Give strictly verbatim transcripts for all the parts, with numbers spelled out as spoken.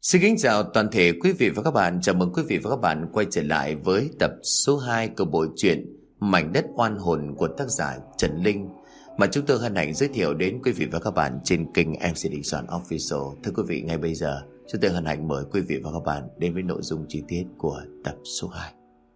Xin kính chào toàn thể quý vị và các bạn. Chào mừng quý vị và các bạn quay trở lại với tập số hai của bộ truyện Mảnh đất oan hồn của tác giả Trần Linh, mà chúng tôi hân hạnh giới thiệu đến quý vị và các bạn trên kênh em xê Đình Soạn Official. Thưa quý vị, ngay bây giờ chúng tôi hân hạnh mời quý vị và các bạn đến với nội dung chi tiết của tập số hai.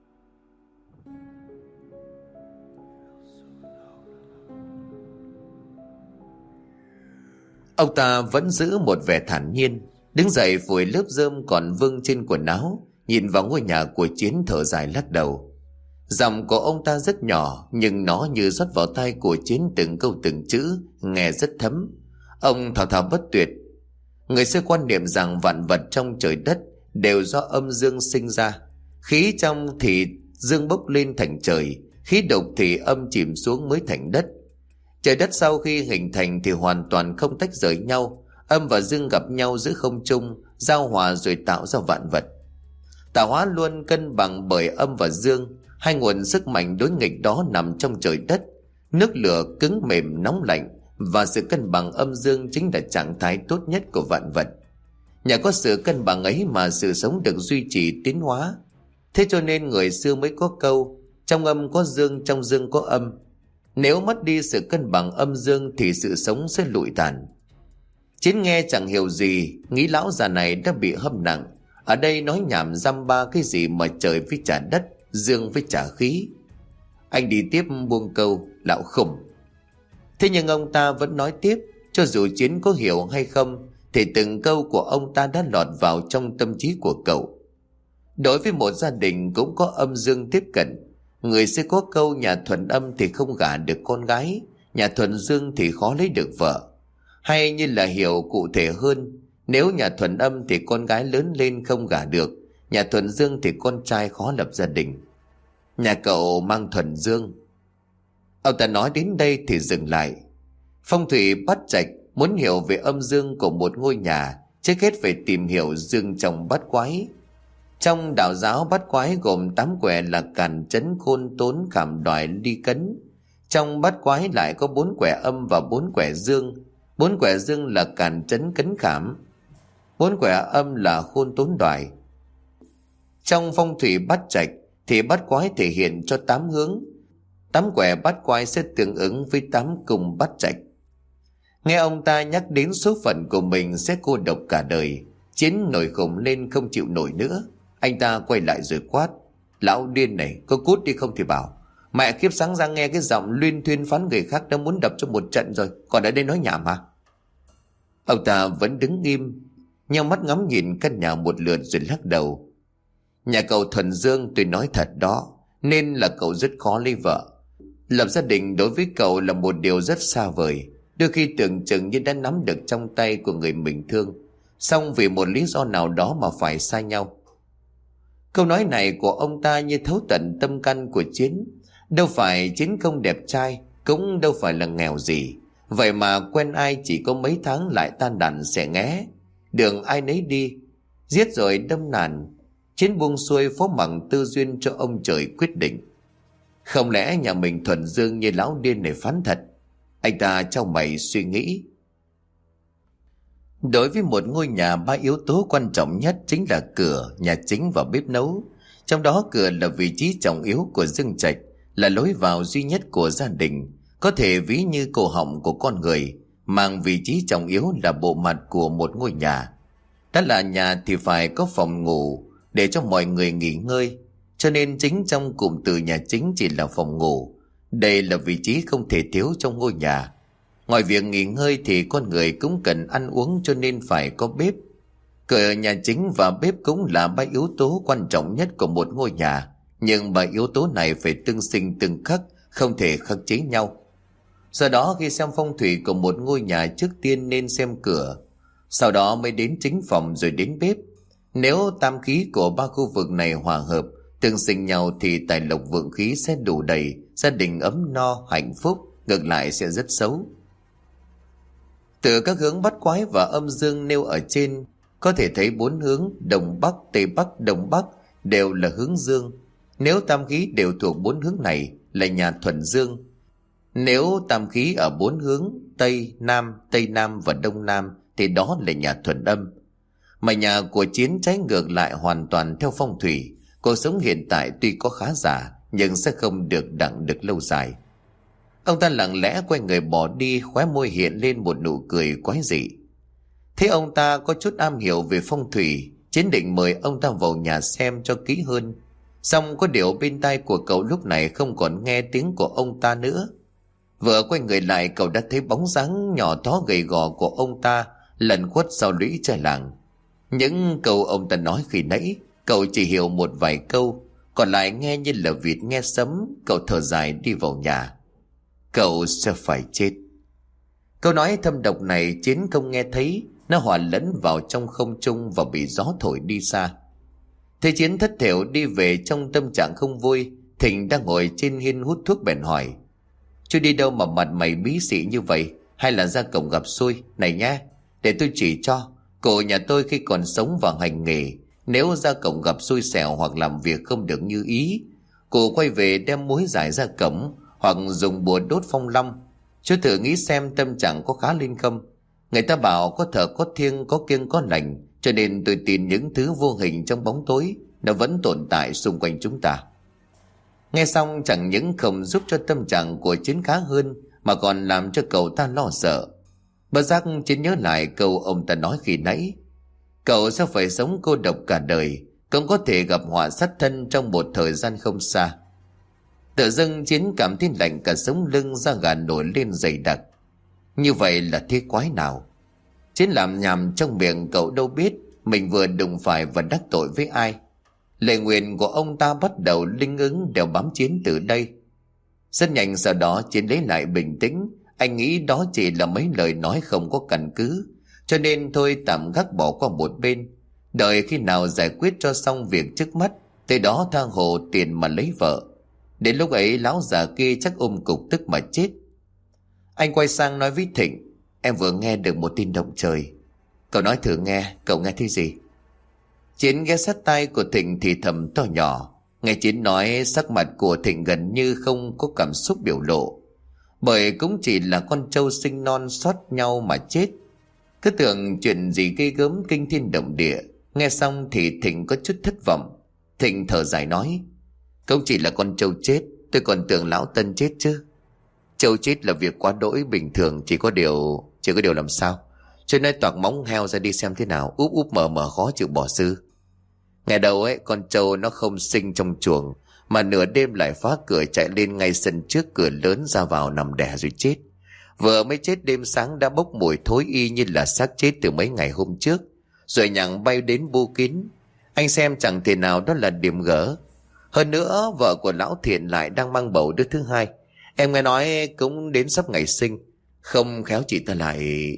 Ông ta vẫn giữ một vẻ thản nhiên, đứng dậy phủi lớp rơm còn vương trên quần áo, nhìn vào ngôi nhà của Chiến thở dài lắc đầu. Giọng của ông ta rất nhỏ, nhưng nó như rót vào tai của Chiến từng câu từng chữ, nghe rất thấm. Ông thao thao bất tuyệt. Người xưa quan niệm rằng vạn vật trong trời đất đều do âm dương sinh ra. Khí trong thì dương bốc lên thành trời, khí độc thì âm chìm xuống mới thành đất. Trời đất sau khi hình thành thì hoàn toàn không tách rời nhau, âm và dương gặp nhau giữa không trung, giao hòa rồi tạo ra vạn vật. Tạo hóa luôn cân bằng bởi âm và dương, hai nguồn sức mạnh đối nghịch đó nằm trong trời đất. Nước lửa cứng mềm nóng lạnh và sự cân bằng âm dương chính là trạng thái tốt nhất của vạn vật. Nhờ có sự cân bằng ấy mà sự sống được duy trì tiến hóa. Thế cho nên người xưa mới có câu trong âm có dương, trong dương có âm. Nếu mất đi sự cân bằng âm dương thì sự sống sẽ lụi tàn. Chiến nghe chẳng hiểu gì, nghĩ lão già này đã bị hâm nặng. Ở đây nói nhảm dăm ba cái gì mà trời với trả đất, dương với trả khí. Anh đi tiếp buông câu, lão khùng. Thế nhưng ông ta vẫn nói tiếp, cho dù Chiến có hiểu hay không, thì từng câu của ông ta đã lọt vào trong tâm trí của cậu. Đối với một gia đình cũng có âm dương tiếp cận. Người sẽ có câu nhà thuần âm thì không gả được con gái, nhà thuần dương thì khó lấy được vợ. Hay như là hiểu cụ thể hơn, nếu nhà thuần âm thì con gái lớn lên không gả được, nhà thuần dương thì con trai khó lập gia đình. Nhà cậu mang thuần dương. Ông ta nói đến đây thì dừng lại. Phong thủy bát trạch muốn hiểu về âm dương của một ngôi nhà, trước hết phải tìm hiểu dương trong bát quái. Trong đạo giáo bát quái gồm tám quẻ là càn chấn khôn tốn khảm đoài ly cấn. Trong bát quái lại có bốn quẻ âm và bốn quẻ dương. Bốn quẻ dương là càn chấn cấn khảm, bốn quẻ âm là khôn tốn đoài. Trong phong thủy bát trạch thì bát quái thể hiện cho tám hướng. Tám quẻ bát quái sẽ tương ứng với tám cung bát trạch. Nghe ông ta nhắc đến số phận của mình sẽ cô độc cả đời, Chiến nổi khùng lên không chịu nổi nữa. Anh ta quay lại rồi quát: Lão điên này, có cút đi không thì bảo. Mẹ kiếp, sáng ra nghe cái giọng luyên thuyên phán người khác đã muốn đập cho một trận rồi, còn ở đây nói nhảm hả? Ông ta vẫn đứng im, nheo mắt ngắm nhìn căn nhà một lượt rồi lắc đầu. Nhà cậu thuần dương, tôi nói thật đó, nên là cậu rất khó lấy vợ. Lập gia đình đối với cậu là một điều rất xa vời, đôi khi tưởng chừng như đã nắm được trong tay của người mình thương, song vì một lý do nào đó mà phải xa nhau. Câu nói này của ông ta như thấu tận tâm căn của Chiến. Đâu phải Chiến không đẹp trai, cũng đâu phải là nghèo gì, vậy mà quen ai chỉ có mấy tháng lại tan đàn xẻ nghé, đường ai nấy đi, giết rồi đâm nàn. Chiến buông xuôi phó mặc tư duyên cho ông trời quyết định. Không lẽ nhà mình thuần dương như lão điên này phán thật? Anh ta chau mày suy nghĩ. Đối với một ngôi nhà, ba yếu tố quan trọng nhất chính là cửa, nhà chính và bếp nấu. Trong đó cửa là vị trí trọng yếu của dương trạch, là lối vào duy nhất của gia đình, có thể ví như cổ họng của con người, mang vị trí trọng yếu là bộ mặt của một ngôi nhà. Đã là nhà thì phải có phòng ngủ để cho mọi người nghỉ ngơi, cho nên chính trong cụm từ nhà chính chỉ là phòng ngủ. Đây là vị trí không thể thiếu trong ngôi nhà. Ngoài việc nghỉ ngơi thì con người cũng cần ăn uống, cho nên phải có bếp. Cửa, nhà chính và bếp cũng là ba yếu tố quan trọng nhất của một ngôi nhà, nhưng ba yếu tố này phải tương sinh tương khắc, không thể khắc chế nhau. Do đó khi xem phong thủy của một ngôi nhà, trước tiên nên xem cửa, sau đó mới đến chính phòng rồi đến bếp. Nếu tam khí của ba khu vực này hòa hợp, tương sinh nhau thì tài lộc vượng khí sẽ đủ đầy, gia đình ấm no, hạnh phúc. Ngược lại sẽ rất xấu. Từ các hướng bát quái và âm dương nêu ở trên, có thể thấy bốn hướng đông bắc, tây bắc, đông bắc đều là hướng dương. Nếu tam khí đều thuộc bốn hướng này là nhà thuần dương. Nếu tam khí ở bốn hướng tây nam, tây nam và đông nam thì đó là nhà thuần âm. Mà nhà của Chiến trái ngược lại hoàn toàn theo phong thủy. Cuộc sống hiện tại tuy có khá giả nhưng sẽ không được đặng được lâu dài. Ông ta lặng lẽ quay người bỏ đi, khóe môi hiện lên một nụ cười quái dị. Thế ông ta có chút am hiểu về phong thủy, Chiến định mời ông ta vào nhà xem cho kỹ hơn. Xong có điều bên tai của cậu lúc này không còn nghe tiếng của ông ta nữa. Vừa quay người lại, cậu đã thấy bóng dáng nhỏ thó gầy gò của ông ta lẩn khuất sau lũy tre làng. Những câu ông ta nói khi nãy cậu chỉ hiểu một vài câu, còn lại nghe như là vịt nghe sấm. Cậu thở dài đi vào nhà. Cậu sẽ phải chết. Câu nói thâm độc này Chiến không nghe thấy, nó hòa lẫn vào trong không trung và bị gió thổi đi xa. Thế Chiến thất thểu đi về trong tâm trạng không vui. Thịnh đang ngồi trên hiên hút thuốc bèn hỏi: Chú đi đâu mà mặt mày bí xị như vậy? Hay là ra cổng gặp xui? Này nhá, để tôi chỉ cho. Cô nhà tôi khi còn sống và hành nghề, nếu ra cổng gặp xui xẻo hoặc làm việc không được như ý, cô quay về đem muối giải ra cổng hoặc dùng bùa đốt phong long. Chú thử nghĩ xem tâm trạng có khá lên không? Người ta bảo có thờ có thiêng, có kiêng có lành, cho nên tôi tin những thứ vô hình trong bóng tối nó vẫn tồn tại xung quanh chúng ta. Nghe xong chẳng những không giúp cho tâm trạng của Chiến khá hơn mà còn làm cho cậu ta lo sợ. Bất giác Chiến nhớ lại câu ông ta nói khi nãy: cậu sẽ phải sống cô độc cả đời, cũng có thể gặp họa sát thân trong một thời gian không xa. Tự dưng Chiến cảm thấy lạnh cả sống lưng, da gà nổi lên dày đặc. Như vậy là thế quái nào? Chiến làm nhảm trong miệng, cậu đâu biết mình vừa đụng phải và đắc tội với ai. Lời nguyền của ông ta bắt đầu linh ứng đeo bám Chiến từ đây. Rất nhanh sau đó Chiến lấy lại bình tĩnh. Anh nghĩ đó chỉ là mấy lời nói không có căn cứ, cho nên thôi tạm gác bỏ qua một bên. Đợi khi nào giải quyết cho xong việc trước mắt, tới đó tha hồ tiền mà lấy vợ. Đến lúc ấy lão già kia chắc ôm cục tức mà chết. Anh quay sang nói với Thịnh: Em vừa nghe được một tin động trời. Cậu nói thử nghe, cậu nghe thấy gì? Chiến ghé sát tai của Thịnh thì thầm to nhỏ. Nghe Chiến nói, sắc mặt của Thịnh gần như không có cảm xúc biểu lộ, bởi cũng chỉ là con trâu sinh non sót nhau mà chết. Cứ tưởng chuyện gì ghê gớm kinh thiên động địa. Nghe xong thì Thịnh có chút thất vọng. Thịnh thở dài nói: Cũng chỉ là con trâu chết, tôi còn tưởng lão Tân chết chứ. Trâu chết là việc quá đỗi bình thường, chỉ có điều chỉ có điều làm sao? Cho nên toạc móng heo ra đi xem thế nào, úp úp mở mở khó chịu bỏ sư. Ngày đầu ấy, con trâu nó không sinh trong chuồng, mà nửa đêm lại phá cửa chạy lên ngay sân trước cửa lớn ra vào nằm đẻ rồi chết. Vừa mới chết đêm sáng đã bốc mùi thối y như là xác chết từ mấy ngày hôm trước, rồi nhặng bay đến bu kín. Anh xem chẳng thể nào đó là điểm gỡ. Hơn nữa vợ của lão Thiện lại đang mang bầu đứa thứ hai. Em nghe nói cũng đến sắp ngày sinh. Không khéo chị ta lại...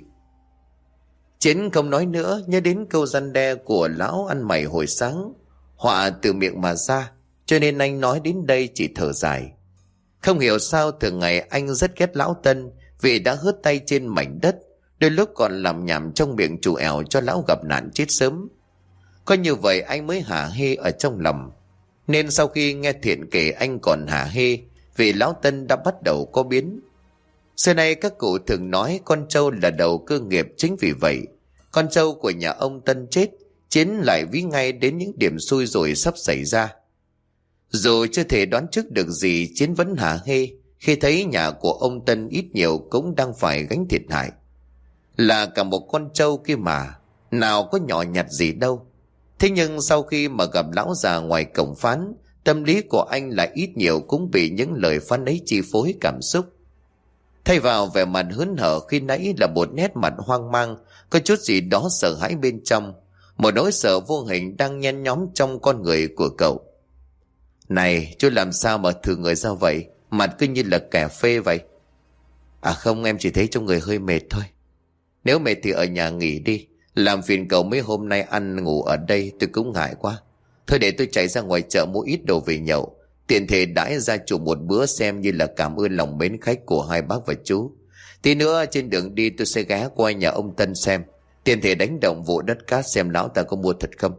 Chiến không nói nữa, nhớ đến câu răn đe của lão ăn mày hồi sáng, họa từ miệng mà ra, cho nên anh nói đến đây chỉ thở dài. Không hiểu sao thường ngày anh rất ghét lão Tân vì đã hớt tay trên mảnh đất, đôi lúc còn làm nhảm trong miệng chủ ẻo cho lão gặp nạn chết sớm. Có như vậy anh mới hả hê ở trong lòng. Nên sau khi nghe Thiện kể anh còn hả hê vì lão Tân đã bắt đầu có biến. Xưa nay các cụ thường nói con trâu là đầu cơ nghiệp, chính vì vậy con trâu của nhà ông Tân chết, Chiến lại ví ngay đến những điểm xui rủi sắp xảy ra. Dù chưa thể đoán trước được gì, Chiến vẫn hả hê khi thấy nhà của ông Tân ít nhiều cũng đang phải gánh thiệt hại. Là cả một con trâu kia mà, nào có nhỏ nhặt gì đâu. Thế nhưng sau khi mà gặp lão già ngoài cổng phán, tâm lý của anh lại ít nhiều cũng bị những lời phán ấy chi phối cảm xúc. Thay vào vẻ mặt hớn hở khi nãy là một nét mặt hoang mang, có chút gì đó sợ hãi bên trong, một nỗi sợ vô hình đang nhen nhóm trong con người của cậu. Này, chú làm sao mà thử người ra vậy, mặt cứ như là kẻ phê vậy? À không, em chỉ thấy trong người hơi mệt thôi. Nếu mệt thì ở nhà nghỉ đi, làm phiền cậu mấy hôm nay ăn ngủ ở đây tôi cũng ngại quá. Thôi để tôi chạy ra ngoài chợ mua ít đồ về nhậu, tiện thể đãi gia chủ một bữa xem như là cảm ơn lòng mến khách của hai bác và chú. Tí nữa trên đường đi tôi sẽ ghé qua nhà ông Tân xem, tiện thể đánh động vụ đất cát xem lão ta có mua thật không.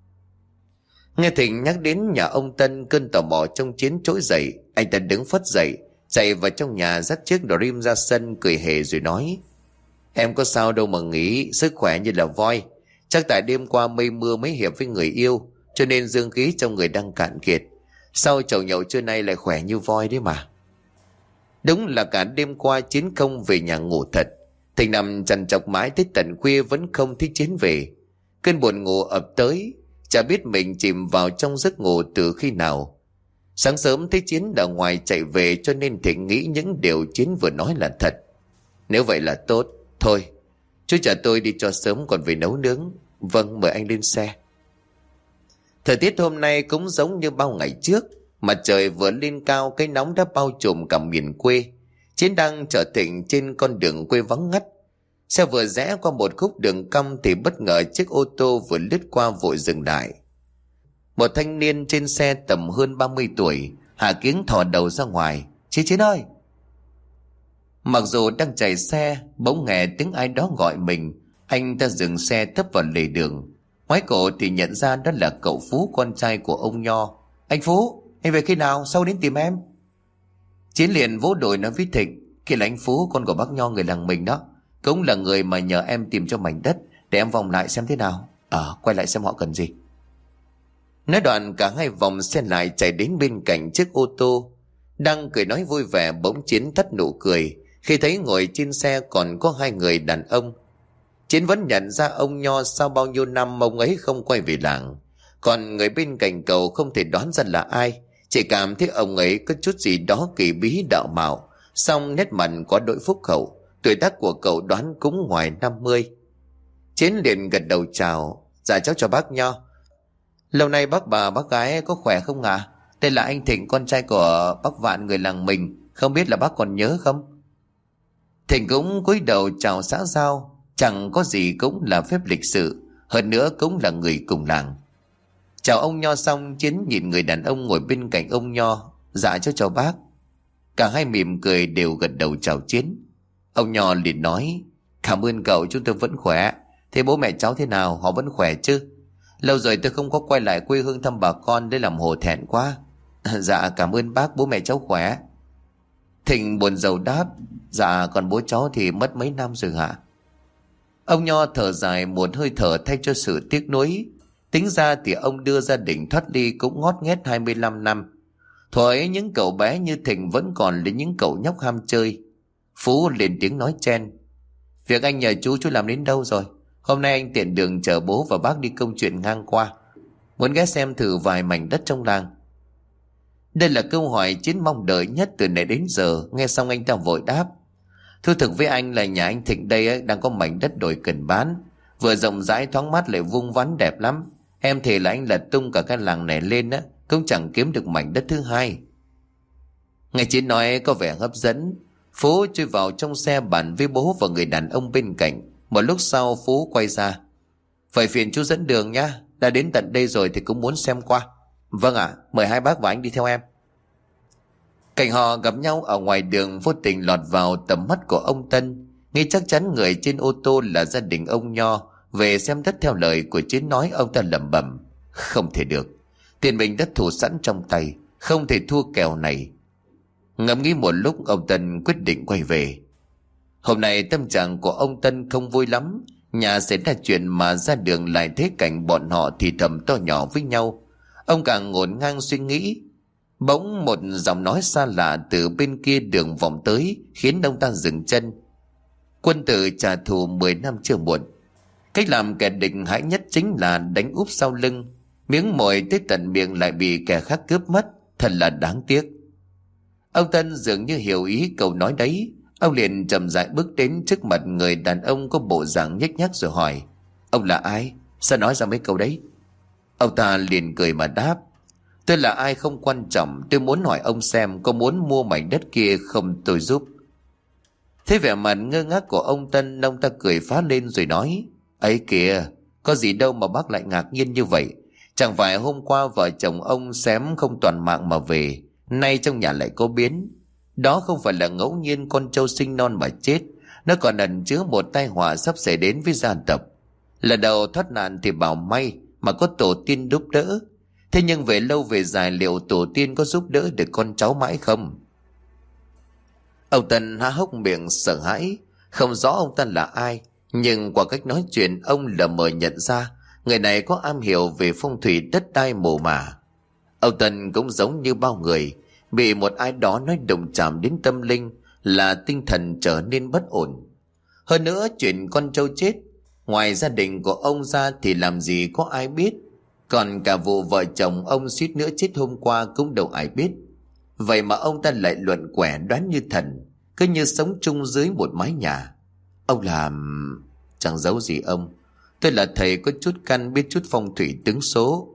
Nghe Thịnh nhắc đến nhà ông Tân, cơn tò mò trong Chiến trỗi dậy. Anh ta đứng phất dậy, chạy vào trong nhà dắt chiếc Dream ra sân, cười hề rồi nói: Em có sao đâu mà nghĩ, sức khỏe như là voi. Chắc tại đêm qua mây mưa mấy hiệp với người yêu, cho nên dương khí trong người đang cạn kiệt. Sau chầu nhậu trưa nay lại khỏe như voi đấy mà. Đúng là cả đêm qua Chiến không về nhà ngủ thật. Thịnh nằm trằn trọc mãi tới tận khuya vẫn không thấy Chiến về. Cơn buồn ngủ ập tới, chả biết mình chìm vào trong giấc ngủ từ khi nào. Sáng sớm thấy Chiến ở ngoài chạy về, cho nên Thịnh nghĩ những điều Chiến vừa nói là thật. Nếu vậy là tốt. Thôi, chú chở tôi đi cho sớm còn về nấu nướng. Vâng, mời anh lên xe. Thời tiết hôm nay cũng giống như bao ngày trước. Mặt trời vừa lên cao, cái nóng đã bao trùm cả miền quê. Chiến đang chở Thịnh trên con đường quê vắng ngắt. Xe vừa rẽ qua một khúc đường cong thì bất ngờ chiếc ô tô vừa lướt qua vội dừng lại. Một thanh niên trên xe tầm hơn ba mươi tuổi hạ kiếng thò đầu ra ngoài. Chị Chiến ơi! Mặc dù đang chạy xe, bỗng nghe tiếng ai đó gọi mình. Anh ta dừng xe tấp vào lề đường. Ngoái cổ thì nhận ra đó là cậu Phú, con trai của ông Nho. Anh Phú, anh về khi nào? Sao đến tìm em? Chiến liền vỗ đùi nói với Thịnh. Kia là anh Phú, con của bác Nho người làng mình đó. Cũng là người mà nhờ em tìm cho mảnh đất, để em vòng lại xem thế nào. Ờ, quay lại xem họ cần gì. Nói đoạn cả hai vòng xe lại chạy đến bên cạnh chiếc ô tô. Đang cười nói vui vẻ bỗng Chiến tắt nụ cười khi thấy ngồi trên xe còn có hai người đàn ông. Chiến vẫn nhận ra ông Nho, sau bao nhiêu năm ông ấy không quay về làng. Còn người bên cạnh cậu không thể đoán ra là ai, chỉ cảm thấy ông ấy có chút gì đó kỳ bí đạo mạo, song nét mặt có đội phúc hậu. Tuổi tác của cậu đoán cũng ngoài năm mươi. Chiến liền gật đầu chào. Dạ cháu chào bác Nho. Lâu nay bác bà bác gái có khỏe không ạ? À? Đây là anh Thịnh, con trai của bác Vạn người làng mình. Không biết là bác còn nhớ không? Thịnh cũng cúi đầu chào xã giao. Chẳng có gì cũng là phép lịch sự, hơn nữa cũng là người cùng làng. Chào ông Nho xong, Chiến nhìn người đàn ông ngồi bên cạnh ông Nho. Dạ cháu chào bác. Cả hai mỉm cười đều gật đầu chào Chiến. Ông Nho liền nói. Cảm ơn cậu, chúng tôi vẫn khỏe. Thế bố mẹ cháu thế nào, họ vẫn khỏe chứ? Lâu rồi tôi không có quay lại quê hương thăm bà con, để làm hổ thẹn quá. Dạ cảm ơn bác, bố mẹ cháu khỏe. Thịnh buồn rầu đáp. Dạ còn bố cháu thì mất mấy năm rồi hả? Ông Nho thở dài một hơi thở thay cho sự tiếc nuối. Tính ra thì ông đưa gia đình thoát đi cũng ngót nghét hai mươi lăm năm. Thuở ấy những cậu bé như Thịnh vẫn còn là những cậu nhóc ham chơi. Phú lên tiếng nói chen. Việc anh nhờ chú chú làm đến đâu rồi? Hôm nay anh tiện đường chở bố và bác đi công chuyện ngang qua, muốn ghé xem thử vài mảnh đất trong làng. Đây là câu hỏi Chiến mong đợi nhất từ nãy đến giờ. Nghe xong anh ta vội đáp. Thú thực với anh là nhà anh Thịnh đây ấy, đang có mảnh đất đồi cần bán, vừa rộng rãi thoáng mát lại vuông vắn đẹp lắm. Em thề là anh lật tung cả cái làng này lên á, cũng chẳng kiếm được mảnh đất thứ hai. Nghe Chiến nói có vẻ hấp dẫn, Phú chui vào trong xe bàn với bố và người đàn ông bên cạnh. Một lúc sau Phú quay ra. Phải phiền chú dẫn đường nhá, đã đến tận đây rồi thì cũng muốn xem qua. Vâng ạ, à, mời hai bác và anh đi theo em. Cảnh họ gặp nhau ở ngoài đường vô tình lọt vào tầm mắt của ông Tân. Nghĩ chắc chắn người trên ô tô là gia đình ông Nho về xem đất theo lời của Chiến nói. Ông ta lẩm bẩm. Không thể được, tiền mình đã thủ sẵn trong tay, không thể thua kèo này. Ngẫm nghĩ một lúc, ông Tân quyết định quay về. Hôm nay tâm trạng của ông Tân không vui lắm. Nhà xảy ra chuyện mà ra đường lại thấy cảnh bọn họ thì thầm to nhỏ với nhau. Ông càng ngổn ngang suy nghĩ. Bỗng một giọng nói xa lạ từ bên kia đường vọng tới, khiến ông ta dừng chân. Quân tử trả thù mười năm chưa muộn. Cách làm kẻ địch hãi nhất chính là đánh úp sau lưng. Miếng mồi tới tận miệng lại bị kẻ khác cướp mất, thật là đáng tiếc. Ông Tân dường như hiểu ý câu nói đấy. Ông liền chậm rãi bước đến trước mặt người đàn ông có bộ dạng nhếch nhác rồi hỏi. Ông là ai? Sao nói ra mấy câu đấy? Ông ta liền cười mà đáp. Tôi là ai không quan trọng, tôi muốn hỏi ông xem có muốn mua mảnh đất kia không tôi giúp. Thế vẻ mặt ngơ ngác của ông Tân, ông ta cười phá lên rồi nói. Ấy kìa, có gì đâu mà bác lại ngạc nhiên như vậy. Chẳng phải hôm qua vợ chồng ông xém không toàn mạng mà về, nay trong nhà lại có biến. Đó không phải là ngẫu nhiên con trâu sinh non mà chết, nó còn ẩn chứa một tai họa sắp xảy đến với gia tộc. Lần đầu thoát nạn thì bảo may mà có tổ tiên giúp đỡ. Thế nhưng về lâu về dài liệu tổ tiên có giúp đỡ được con cháu mãi không? Ông Tân há hốc miệng sợ hãi. Không rõ ông ta là ai, Nhưng qua cách nói chuyện, ông lờ mờ nhận ra người này có am hiểu về phong thủy đất đai mồ mả. Ông Tân cũng giống như bao người, bị một ai đó nói động chạm đến tâm linh là tinh thần trở nên bất ổn. Hơn nữa chuyện con trâu chết, ngoài gia đình của ông ra thì làm gì có ai biết. Còn cả vụ vợ chồng ông suýt nữa chết hôm qua cũng đâu ai biết. Vậy mà ông ta lại luận quẻ đoán như thần, cứ như sống chung dưới một mái nhà. Ông làm... Chẳng giấu gì ông, tôi là thầy có chút căn, biết chút phong thủy tướng số.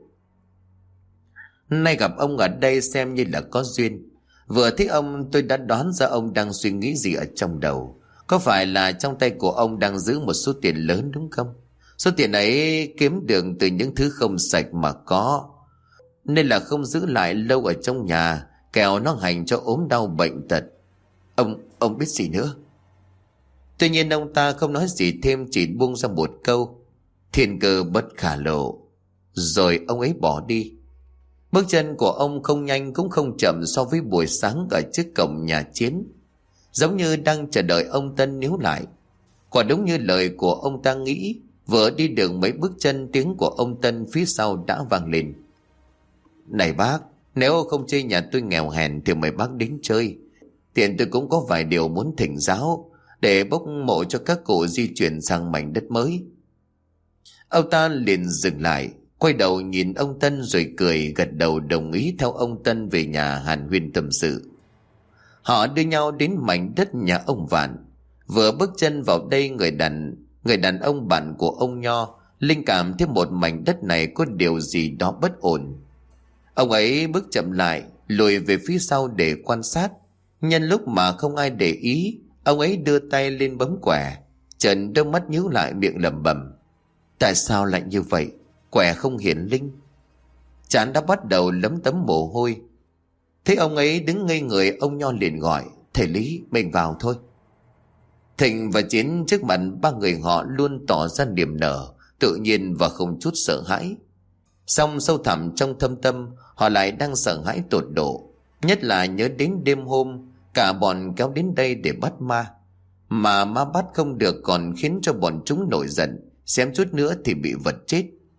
Nay gặp ông ở đây xem như là có duyên. Vừa thấy ông tôi đã đoán ra ông đang suy nghĩ gì ở trong đầu. Có phải là trong tay của ông đang giữ một số tiền lớn đúng không? Số tiền ấy kiếm được từ những thứ không sạch mà có, nên là không giữ lại lâu ở trong nhà, kẻo nó hành cho ốm đau bệnh tật. Ông, ông biết gì nữa? Tuy nhiên ông ta không nói gì thêm, chỉ buông ra một câu: thiên cơ bất khả lộ. Rồi ông ấy bỏ đi. Bước chân của ông không nhanh cũng không chậm so với buổi sáng ở trước cổng nhà Chiến, giống như đang chờ đợi ông Tân níu lại. Quả đúng như lời của ông ta nghĩ, vừa đi được mấy bước chân, tiếng của ông Tân phía sau đã vang lên: này bác, nếu không chê nhà tôi nghèo hèn thì mời bác đến chơi. Tiện tôi cũng có vài điều muốn thỉnh giáo, để bốc mộ cho các cụ di chuyển sang mảnh đất mới. Ông ta liền dừng lại, quay đầu nhìn ông Tân rồi cười gật đầu đồng ý theo ông Tân về nhà hàn huyên tâm sự. Họ đưa nhau đến mảnh đất nhà ông Vạn. Vừa bước chân vào đây, người đàn người đàn ông bạn của ông Nho linh cảm thấy một mảnh đất này có điều gì đó bất ổn. Ông ấy bước chậm lại, lùi về phía sau để quan sát. Nhân lúc mà không ai để ý, ông ấy đưa tay lên bấm quẻ. Trần đôi mắt nhíu lại, miệng lẩm bẩm: tại sao lại như vậy? Quẻ không hiển linh. Trán đã bắt đầu lấm tấm mồ hôi. Thấy ông ấy đứng ngây người, ông Nho liền gọi: thầy Lý, mình vào thôi. Thịnh và Chiến trước mặt ba người họ luôn tỏ ra niềm nở, tự nhiên và không chút sợ hãi. Song sâu thẳm trong thâm tâm, họ lại đang sợ hãi tột độ. Nhất là nhớ đến đêm hôm cả bọn kéo đến đây để bắt ma. Mà ma bắt không được còn khiến cho bọn chúng nổi giận, xém chút nữa thì bị vật chết.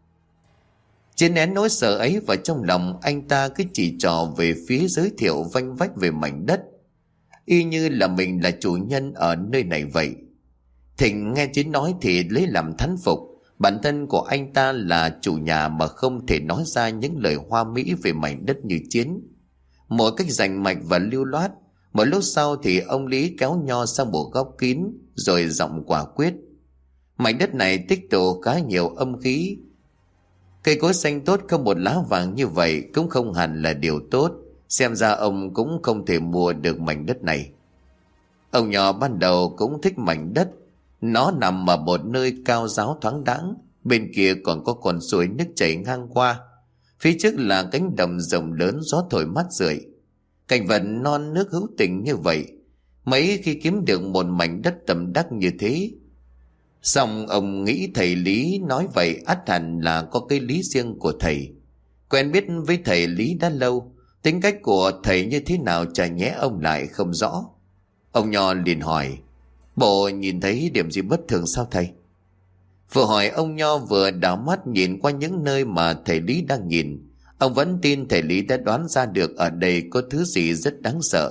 Chiến nén nỗi sợ ấy vào trong lòng, anh ta cứ chỉ trò về phía giới thiệu vanh vách về mảnh đất, y như là mình là chủ nhân ở nơi này vậy. Thịnh nghe Chiến nói thì lấy làm thán phục. Bản thân của anh ta là chủ nhà mà không thể nói ra những lời hoa mỹ về mảnh đất như Chiến. Một cách rành mạch và lưu loát. Một lúc sau thì ông Lý kéo Nho sang một góc kín, rồi giọng quả quyết: mảnh đất này tích tụ khá nhiều âm khí. Cây cối xanh tốt không một lá vàng như vậy cũng không hẳn là điều tốt. Xem ra ông cũng không thể mua được mảnh đất này. Ông Nho ban đầu cũng thích mảnh đất. Nó nằm ở một nơi cao ráo thoáng đãng, bên kia còn có con suối nước chảy ngang qua. Phía trước là cánh đồng rộng lớn, gió thổi mát rượi. Cảnh vật non nước hữu tình như vậy, mấy khi kiếm được một mảnh đất tầm đắc như thế. Xong ông nghĩ thầy Lý nói vậy ắt hẳn là có cái lý riêng của thầy. Quen biết với thầy Lý đã lâu, tính cách của thầy như thế nào chả nhẽ ông lại không rõ. Ông Nho liền hỏi: bộ nhìn thấy điểm gì bất thường sao thầy? Vừa hỏi ông Nho vừa đảo mắt nhìn qua những nơi mà thầy Lý đang nhìn. Ông vẫn tin thầy Lý đã đoán ra được ở đây có thứ gì rất đáng sợ,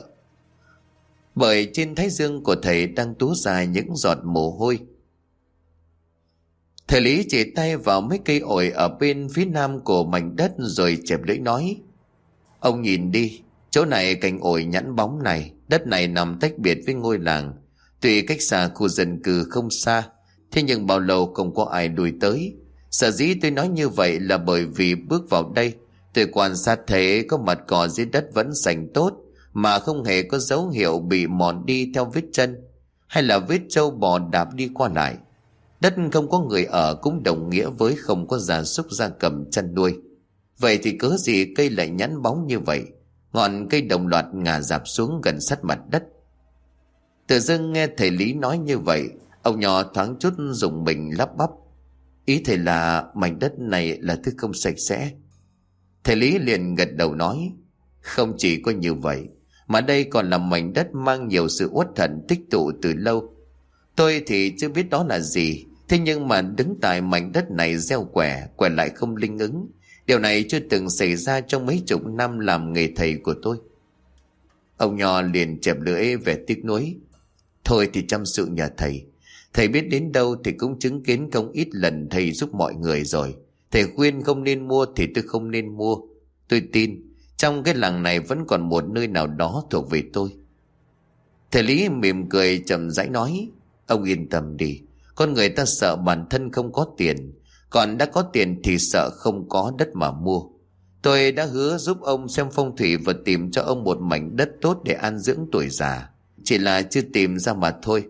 bởi trên thái dương của thầy đang túa ra những giọt mồ hôi. Thầy Lý chỉ tay vào mấy cây ổi ở bên phía nam của mảnh đất rồi chẹp lưỡi nói: ông nhìn đi, chỗ này cành ổi nhẵn bóng này, đất này nằm tách biệt với ngôi làng. Tuy cách xa khu dân cư không xa, thế nhưng bao lâu không có ai đuổi tới. Sở dĩ tôi nói như vậy là bởi vì bước vào đây, tôi quan sát thấy có mặt cỏ dưới đất vẫn xanh tốt, mà không hề có dấu hiệu bị mòn đi theo vết chân, hay là vết trâu bò đạp đi qua lại. Đất không có người ở cũng đồng nghĩa với không có gia súc gia cầm chăn nuôi. Vậy thì cớ gì cây lại nhẵn bóng như vậy, ngọn cây đồng loạt ngả rạp xuống gần sát mặt đất. Tự dưng nghe thầy Lý nói như vậy, ông Nho thoáng chút rùng mình lắp bắp: ý thầy là mảnh đất này là thứ không sạch sẽ? Thầy Lý liền gật đầu nói: không chỉ có như vậy, mà đây còn là mảnh đất mang nhiều sự uất hận tích tụ từ lâu. Tôi thì chưa biết đó là gì, thế nhưng mà đứng tại mảnh đất này gieo quẻ, quẻ lại không linh ứng. Điều này chưa từng xảy ra trong mấy chục năm làm nghề thầy của tôi. Ông Nho liền chẹp lưỡi vẻ tiếc nuối. Thôi thì chăm sự nhà thầy. Thầy biết đến đâu thì cũng chứng kiến không ít lần thầy giúp mọi người rồi. Thầy khuyên không nên mua thì tôi không nên mua. Tôi tin trong cái làng này vẫn còn một nơi nào đó thuộc về tôi. Thầy Lý mỉm cười chậm rãi nói. Ông yên tâm đi. Con người ta sợ bản thân không có tiền, còn đã có tiền thì sợ không có đất mà mua. Tôi đã hứa giúp ông xem phong thủy và tìm cho ông một mảnh đất tốt để an dưỡng tuổi già. Chỉ là chưa tìm ra mà thôi.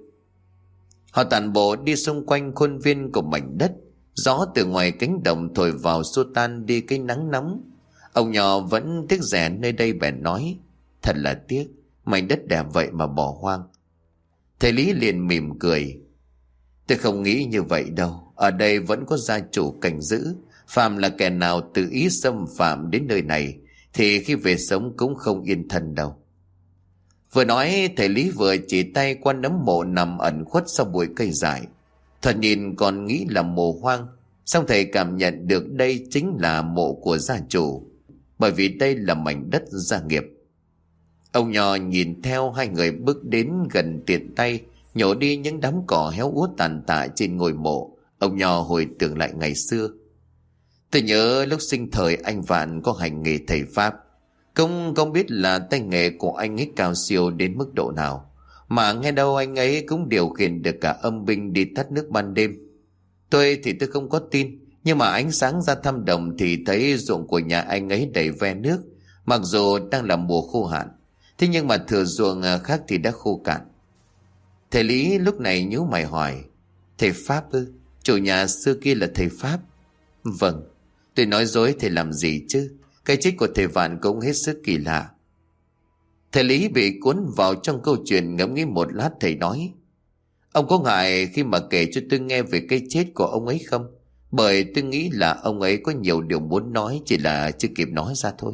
Họ tản bộ đi xung quanh khuôn viên của mảnh đất. Gió từ ngoài cánh đồng thổi vào xua tan đi cái nắng nóng. Ông Nho vẫn tiếc rẻ nơi đây bèn nói. Thật là tiếc, mảnh đất đẹp vậy mà bỏ hoang. Thầy Lý liền mỉm cười. Tôi không nghĩ như vậy đâu. Ở đây vẫn có gia chủ canh giữ. Phàm là kẻ nào tự ý xâm phạm đến nơi này thì khi về sống cũng không yên thân đâu. Vừa nói thầy Lý vừa chỉ tay qua nấm mộ nằm ẩn khuất sau bụi cây dại. Thoạt nhìn còn nghĩ là mộ hoang, song thầy cảm nhận được đây chính là mộ của gia chủ, bởi vì đây là mảnh đất gia nghiệp. Ông Nho nhìn theo hai người bước đến gần tiện tay nhổ đi những đám cỏ héo úa tàn tạ trên ngôi mộ. Ông Nho hồi tưởng lại ngày xưa. Tôi nhớ lúc sinh thời anh Vạn có hành nghề thầy Pháp. Không không biết là tay nghề của anh ấy cao siêu đến mức độ nào, mà nghe đâu anh ấy cũng điều khiển được cả âm binh đi tắt nước ban đêm. Tôi thì tôi không có tin, nhưng mà ánh sáng ra thăm đồng thì thấy ruộng của nhà anh ấy đầy ve nước. Mặc dù đang là mùa khô hạn, thế nhưng mà thừa ruộng khác thì đã khô cạn. Thầy Lý lúc này nhíu mày hỏi. Thầy Pháp ư? Chủ nhà xưa kia là thầy Pháp? Vâng. Tôi nói dối thầy làm gì chứ? Cái chết của thầy Vạn cũng hết sức kỳ lạ. Thầy Lý bị cuốn vào trong câu chuyện, ngẫm nghĩ một lát thầy nói. Ông có ngại khi mà kể cho tôi nghe về cái chết của ông ấy không? Bởi tôi nghĩ là ông ấy có nhiều điều muốn nói, chỉ là chưa kịp nói ra thôi.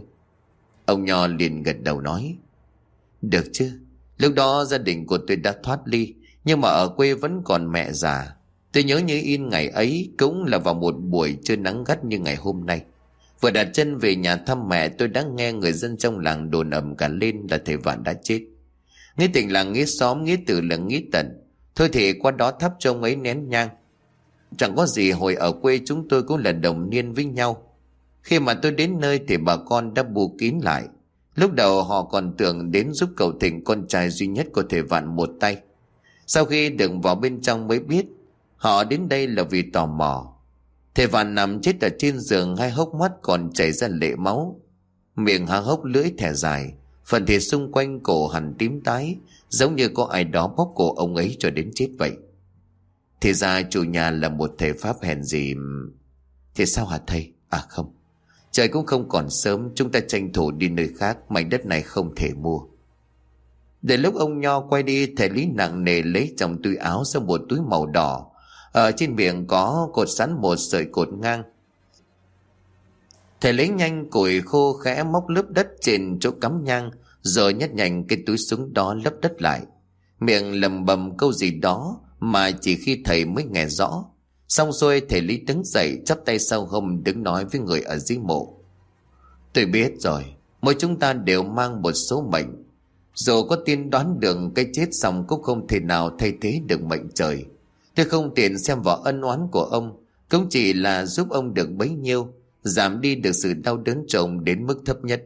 Ông Nho liền gật đầu nói. Được chứ. Lúc đó gia đình của tôi đã thoát ly, nhưng mà ở quê vẫn còn mẹ già. Tôi nhớ như in ngày ấy cũng là vào một buổi trưa nắng gắt như ngày hôm nay. Vừa đặt chân về nhà thăm mẹ, tôi đã nghe người dân trong làng đồn ầm cả lên là thầy Vạn đã chết. Nghĩa tình là nghĩa xóm, nghĩa tử là nghĩa tận. Thôi thì qua đó thắp cho ông ấy nén nhang. Chẳng có gì, hồi ở quê chúng tôi cũng là đồng niên với nhau. Khi mà tôi đến nơi thì bà con đã bù kín lại. Lúc đầu họ còn tưởng đến giúp cậu Thịnh, con trai duy nhất của thầy Vạn, một tay. Sau khi được vào bên trong mới biết họ đến đây là vì tò mò. Thầy Vạn nằm chết ở trên giường, hai hốc mắt còn chảy ra lệ máu, miệng há hốc, lưỡi thẻ dài, phần thịt xung quanh cổ hằn tím tái, giống như có ai đó bóp cổ ông ấy cho đến chết vậy. Thì ra chủ nhà là một thầy Pháp hèn gì. Thì sao hả thầy? À không, trời cũng không còn sớm, chúng ta tranh thủ đi nơi khác, mảnh đất này không thể mua. Để lúc ông Nho quay đi, thầy Lý nặng nề lấy trong túi áo ra một túi màu đỏ. Ở trên miệng có cột sẵn một sợi cột ngang. Thầy lấy nhanh củi khô khẽ móc lớp đất trên chỗ cắm nhang, rồi nhét nhanh cái túi xuống đó lấp đất lại. Miệng lầm bầm câu gì đó mà chỉ khi thầy mới nghe rõ. Xong xuôi thầy Lý đứng dậy, chắp tay sau hông, đứng nói với người ở dưới mộ. Tôi biết rồi, mỗi chúng ta đều mang một số mệnh. Dù có tiên đoán được cái chết, xong cũng không thể nào thay thế được mệnh trời. Tôi không tiện xem vào ân oán của ông, cũng chỉ là giúp ông được bấy nhiêu, giảm đi được sự đau đớn trồng đến mức thấp nhất.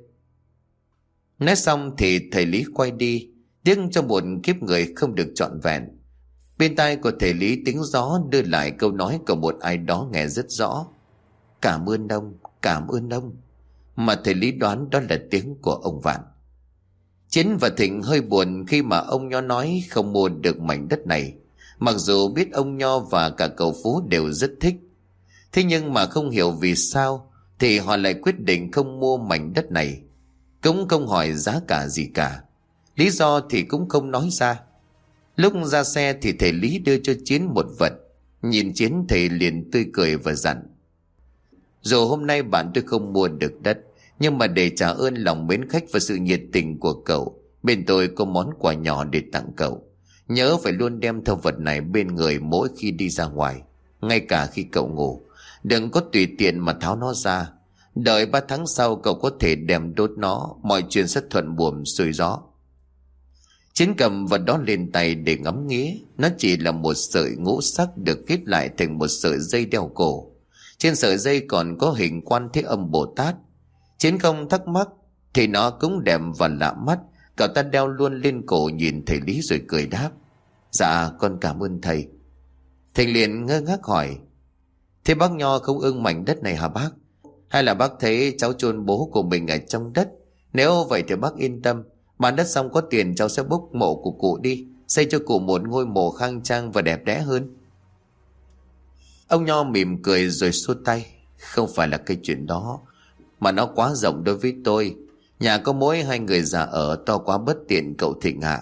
Nói xong thì thầy Lý quay đi, tiếc cho một kiếp người không được trọn vẹn. Bên tai của thầy Lý tiếng gió đưa lại câu nói của một ai đó nghe rất rõ. Cảm ơn ông, cảm ơn ông. Mà thầy Lý đoán đó là tiếng của ông Vạn. Chiến và Thịnh hơi buồn khi mà ông Nho nói không mua được mảnh đất này. Mặc dù biết ông Nho và cả cậu Phú đều rất thích, thế nhưng mà không hiểu vì sao thì họ lại quyết định không mua mảnh đất này. Cũng không hỏi giá cả gì cả, lý do thì cũng không nói ra. Lúc ra xe thì thầy Lý đưa cho Chiến một vật. Nhìn Chiến, thầy liền tươi cười và dặn. Dù hôm nay bạn tôi không mua được đất, nhưng mà để trả ơn lòng mến khách và sự nhiệt tình của cậu, bên tôi có món quà nhỏ để tặng cậu. Nhớ phải luôn đem theo vật này bên người mỗi khi đi ra ngoài. Ngay cả khi cậu ngủ, đừng có tùy tiện mà tháo nó ra. Đợi ba tháng sau cậu có thể đem đốt nó, mọi chuyện sẽ thuận buồm xuôi gió. Chiến cầm vật đó lên tay để ngắm nghía. Nó chỉ là một sợi ngũ sắc được kết lại thành một sợi dây đeo cổ. Trên sợi dây còn có hình Quan Thế Âm Bồ Tát. Chiến không thắc mắc thì nó cũng đẹp và lạ mắt. Cậu ta đeo luôn lên cổ nhìn thầy Lý rồi cười đáp: Dạ con cảm ơn thầy. Thầy liền ngơ ngác hỏi: Thế bác Nho không ưng mảnh đất này hả bác? Hay là bác thấy cháu chôn bố của mình ở trong đất? Nếu vậy thì bác yên tâm, bán đất xong có tiền cháu sẽ bốc mộ của cụ đi, xây cho cụ một ngôi mộ khang trang và đẹp đẽ hơn. Ông Nho mỉm cười rồi xua tay: Không phải là cái chuyện đó, mà nó quá rộng đối với tôi. Nhà có mỗi hai người già ở, to quá bất tiện cậu Thịnh ạ.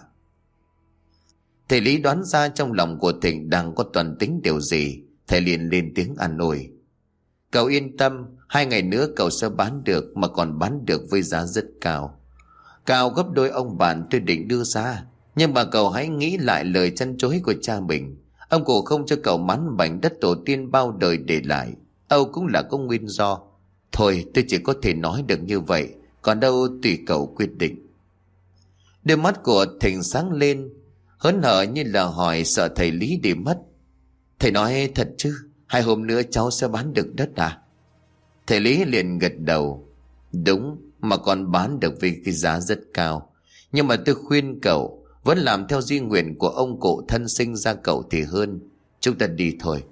Thầy Lý đoán ra trong lòng của Thịnh đang có toàn tính điều gì. Thầy liền lên tiếng an ủi: Cậu yên tâm, hai ngày nữa cậu sẽ bán được, mà còn bán được với giá rất cao. Cao gấp đôi ông bạn tôi định đưa ra. Nhưng mà cậu hãy nghĩ lại lời chăn chối của cha mình. Ông cụ không cho cậu mắn mảnh đất tổ tiên bao đời để lại. Âu cũng là có nguyên do. Thôi tôi chỉ có thể nói được như vậy, còn đâu tùy cậu quyết định. Đôi mắt của Thịnh sáng lên, hớn hở như là hỏi sợ thầy Lý đi mất. Thầy nói thật chứ? Hai hôm nữa cháu sẽ bán được đất à? Thầy Lý liền gật đầu: Đúng, mà còn bán được với cái giá rất cao. Nhưng mà tôi khuyên cậu vẫn làm theo di nguyện của ông cụ thân sinh ra cậu thì hơn. Chúng ta đi thôi.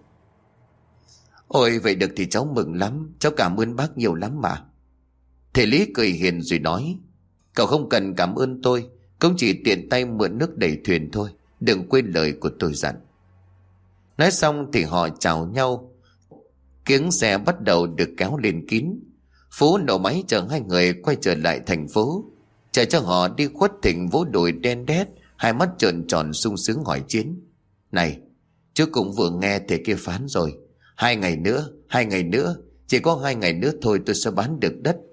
Ôi vậy được thì cháu mừng lắm, cháu cảm ơn bác nhiều lắm mà. Thầy Lý cười hiền rồi nói: Cậu không cần cảm ơn tôi, cũng chỉ tiện tay mượn nước đẩy thuyền thôi. Đừng quên lời của tôi dặn. Nói xong thì họ chào nhau. Kiếng xe bắt đầu được kéo lên kín. Phú nổ máy chở hai người quay trở lại thành phố. Chờ cho họ đi khuất, Thịnh vỗ đùi đen đét, hai mắt trợn tròn sung sướng hỏi Chiến: Này, chú cũng vừa nghe thầy kia phán rồi. Hai ngày nữa, hai ngày nữa, chỉ có hai ngày nữa thôi tôi sẽ bán được đất.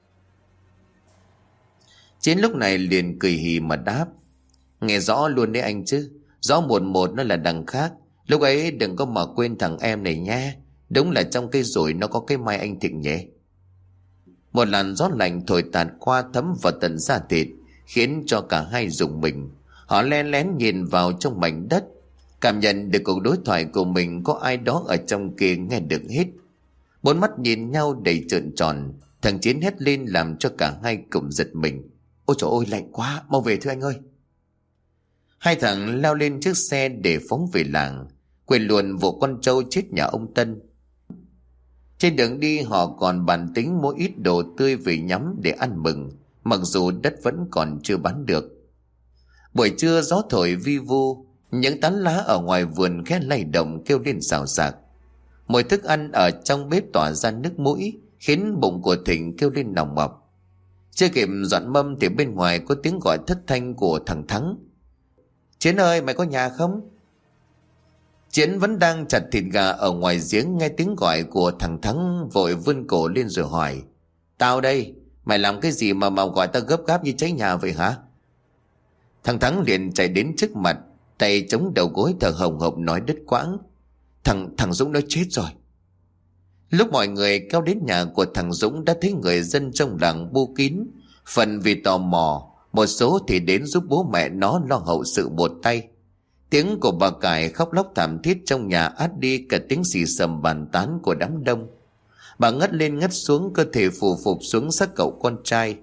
Chiến lúc này liền cười hì mà đáp: Nghe rõ luôn đấy anh chứ. Rõ một một nó là đằng khác. Lúc ấy đừng có mà quên thằng em này nha. Đúng là trong cây rủi nó có cái mai anh Thịnh nhé. Một làn gió lạnh thổi tạt qua thấm vào tận da thịt, khiến cho cả hai rùng mình. Họ len lén nhìn vào trong mảnh đất, cảm nhận được cuộc đối thoại của mình có ai đó ở trong kia nghe được hết. Bốn mắt nhìn nhau đầy trợn tròn. Thằng Chiến hét lên làm cho cả hai cùng giật mình: Ôi trời ơi, lạnh quá, mau về thôi anh ơi. Hai thằng lao lên chiếc xe để phóng về làng, quên luôn vụ con trâu chết nhà ông Tân. Trên đường đi họ còn bàn tính mua ít đồ tươi về nhắm để ăn mừng, mặc dù đất vẫn còn chưa bán được. Buổi trưa gió thổi vi vu, những tán lá ở ngoài vườn khẽ lay động kêu lên xào xạc. Mùi thức ăn ở trong bếp tỏa ra nước mũi, khiến bụng của Thịnh kêu lên nòng mọc. Chưa kịp dọn mâm thì bên ngoài có tiếng gọi thất thanh của thằng Thắng: Chiến ơi, mày có nhà không? Chiến vẫn đang chặt thịt gà ở ngoài giếng, nghe tiếng gọi của thằng Thắng vội vươn cổ lên rồi hỏi: Tao đây, mày làm cái gì mà mà gọi tao gấp gáp như cháy nhà vậy hả? Thằng Thắng liền chạy đến trước mặt, tay chống đầu gối thở hồng hộc nói đứt quãng: Thằng thằng Dũng nó chết rồi. Lúc mọi người kéo đến nhà của thằng Dũng đã thấy người dân trong làng bu kín. Phần vì tò mò, một số thì đến giúp bố mẹ nó lo hậu sự một tay. Tiếng của bà Cải khóc lóc thảm thiết trong nhà át đi cả tiếng xì xầm bàn tán của đám đông. Bà ngất lên ngất xuống, cơ thể phù phụp xuống xác cậu con trai.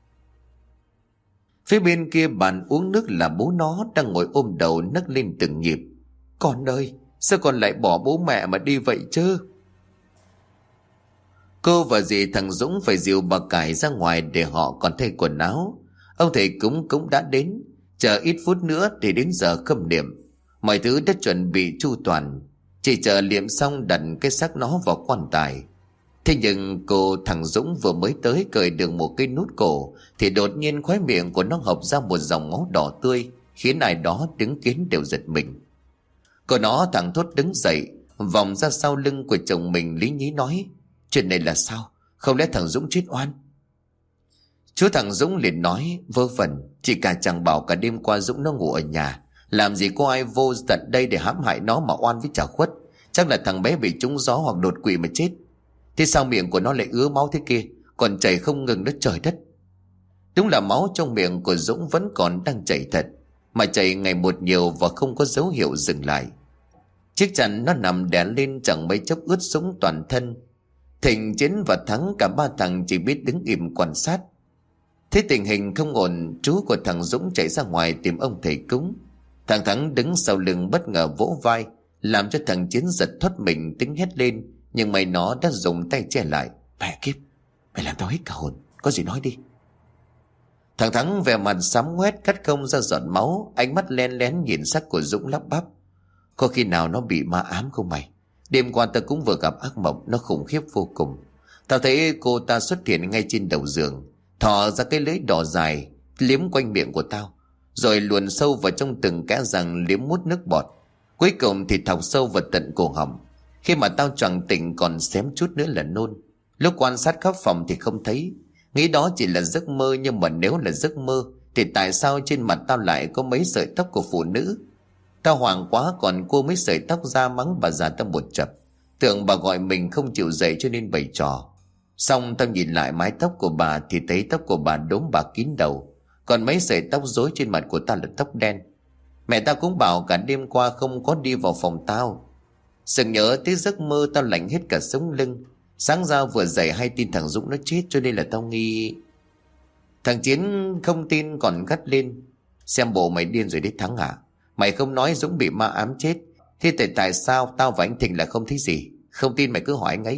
Phía bên kia bàn uống nước là bố nó đang ngồi ôm đầu nấc lên từng nhịp: Con ơi, sao con lại bỏ bố mẹ mà đi vậy chứ? Cô và dì thằng Dũng phải dìu bà Cải ra ngoài để họ còn thay quần áo. Ông thầy cúng cũng đã đến. Chờ ít phút nữa thì đến giờ khâm niệm. Mọi thứ đã chuẩn bị chu toàn, chỉ chờ liệm xong đặt cái xác nó vào quan tài. Thế nhưng cô thằng Dũng vừa mới tới cởi được một cái nút cổ thì đột nhiên khóe miệng của nó hộc ra một dòng máu đỏ tươi, khiến ai đó đứng kiến đều giật mình. Cô nó thẳng thốt đứng dậy, vòng ra sau lưng của chồng mình lý nhí nói: Chuyện này là sao? Không lẽ thằng Dũng chết oan? Chú thằng Dũng liền nói: Vớ vẩn, chị cả chẳng bảo cả đêm qua Dũng nó ngủ ở nhà, Làm gì có ai vô tận đây để hãm hại nó mà oan với trả khuất. Chắc là thằng bé bị trúng gió hoặc đột quỵ mà chết. Thế sao miệng của nó lại ứa máu thế kia, còn chảy không ngừng đất trời đất. Đúng là máu trong miệng của Dũng vẫn còn đang chảy thật, mà chảy ngày một nhiều và không có dấu hiệu dừng lại. Chiếc chăn nó nằm đè lên chẳng mấy chốc ướt sũng toàn thân. Thịnh, Chiến và Thắng, cả ba thằng chỉ biết đứng im quan sát. Thấy tình hình không ổn, chú của thằng Dũng chạy ra ngoài tìm ông thầy cúng. Thằng Thắng đứng sau lưng bất ngờ vỗ vai, làm cho thằng Chiến giật thoát mình tính hét lên, nhưng mày nó đã dùng tay che lại. Mẹ kiếp, mày làm tao hết cả hồn, có gì nói đi. Thằng Thắng vẻ mặt xám ngoét, cắt không ra giọt máu, ánh mắt len lén nhìn sắc của Dũng lắp bắp. Có khi nào nó bị ma ám không mày? Đêm qua tao cũng vừa gặp ác mộng, nó khủng khiếp vô cùng. Tao thấy cô ta xuất hiện ngay trên đầu giường, thò ra cái lưỡi đỏ dài liếm quanh miệng của tao, rồi luồn sâu vào trong từng kẽ răng liếm mút nước bọt. Cuối cùng thì thọc sâu vào tận cổ họng. Khi mà tao choàng tỉnh còn xém chút nữa là nôn. Lúc quan sát khắp phòng thì không thấy, nghĩ đó chỉ là giấc mơ. Nhưng mà nếu là giấc mơ thì tại sao trên mặt tao lại có mấy sợi tóc của phụ nữ? Tao hoảng quá còn cua mấy sợi tóc ra mắng bà già tao một chập. Tưởng bà gọi mình không chịu dậy cho nên bày trò. Xong tao nhìn lại mái tóc của bà thì thấy tóc của bà đốm bạc kín đầu, còn mấy sợi tóc rối trên mặt của tao là tóc đen. Mẹ tao cũng bảo cả đêm qua không có đi vào phòng tao. Sừng nhớ tới giấc mơ tao lạnh hết cả sống lưng. Sáng ra vừa dậy hay tin thằng Dũng nó chết, cho nên là tao nghi. Thằng Chiến không tin còn gắt lên. Xem bộ mày điên rồi đấy Thắng à? Mày không nói Dũng bị ma ám chết, thế tại tại sao tao và anh Thịnh là không thấy gì? Không tin mày cứ hỏi anh ấy.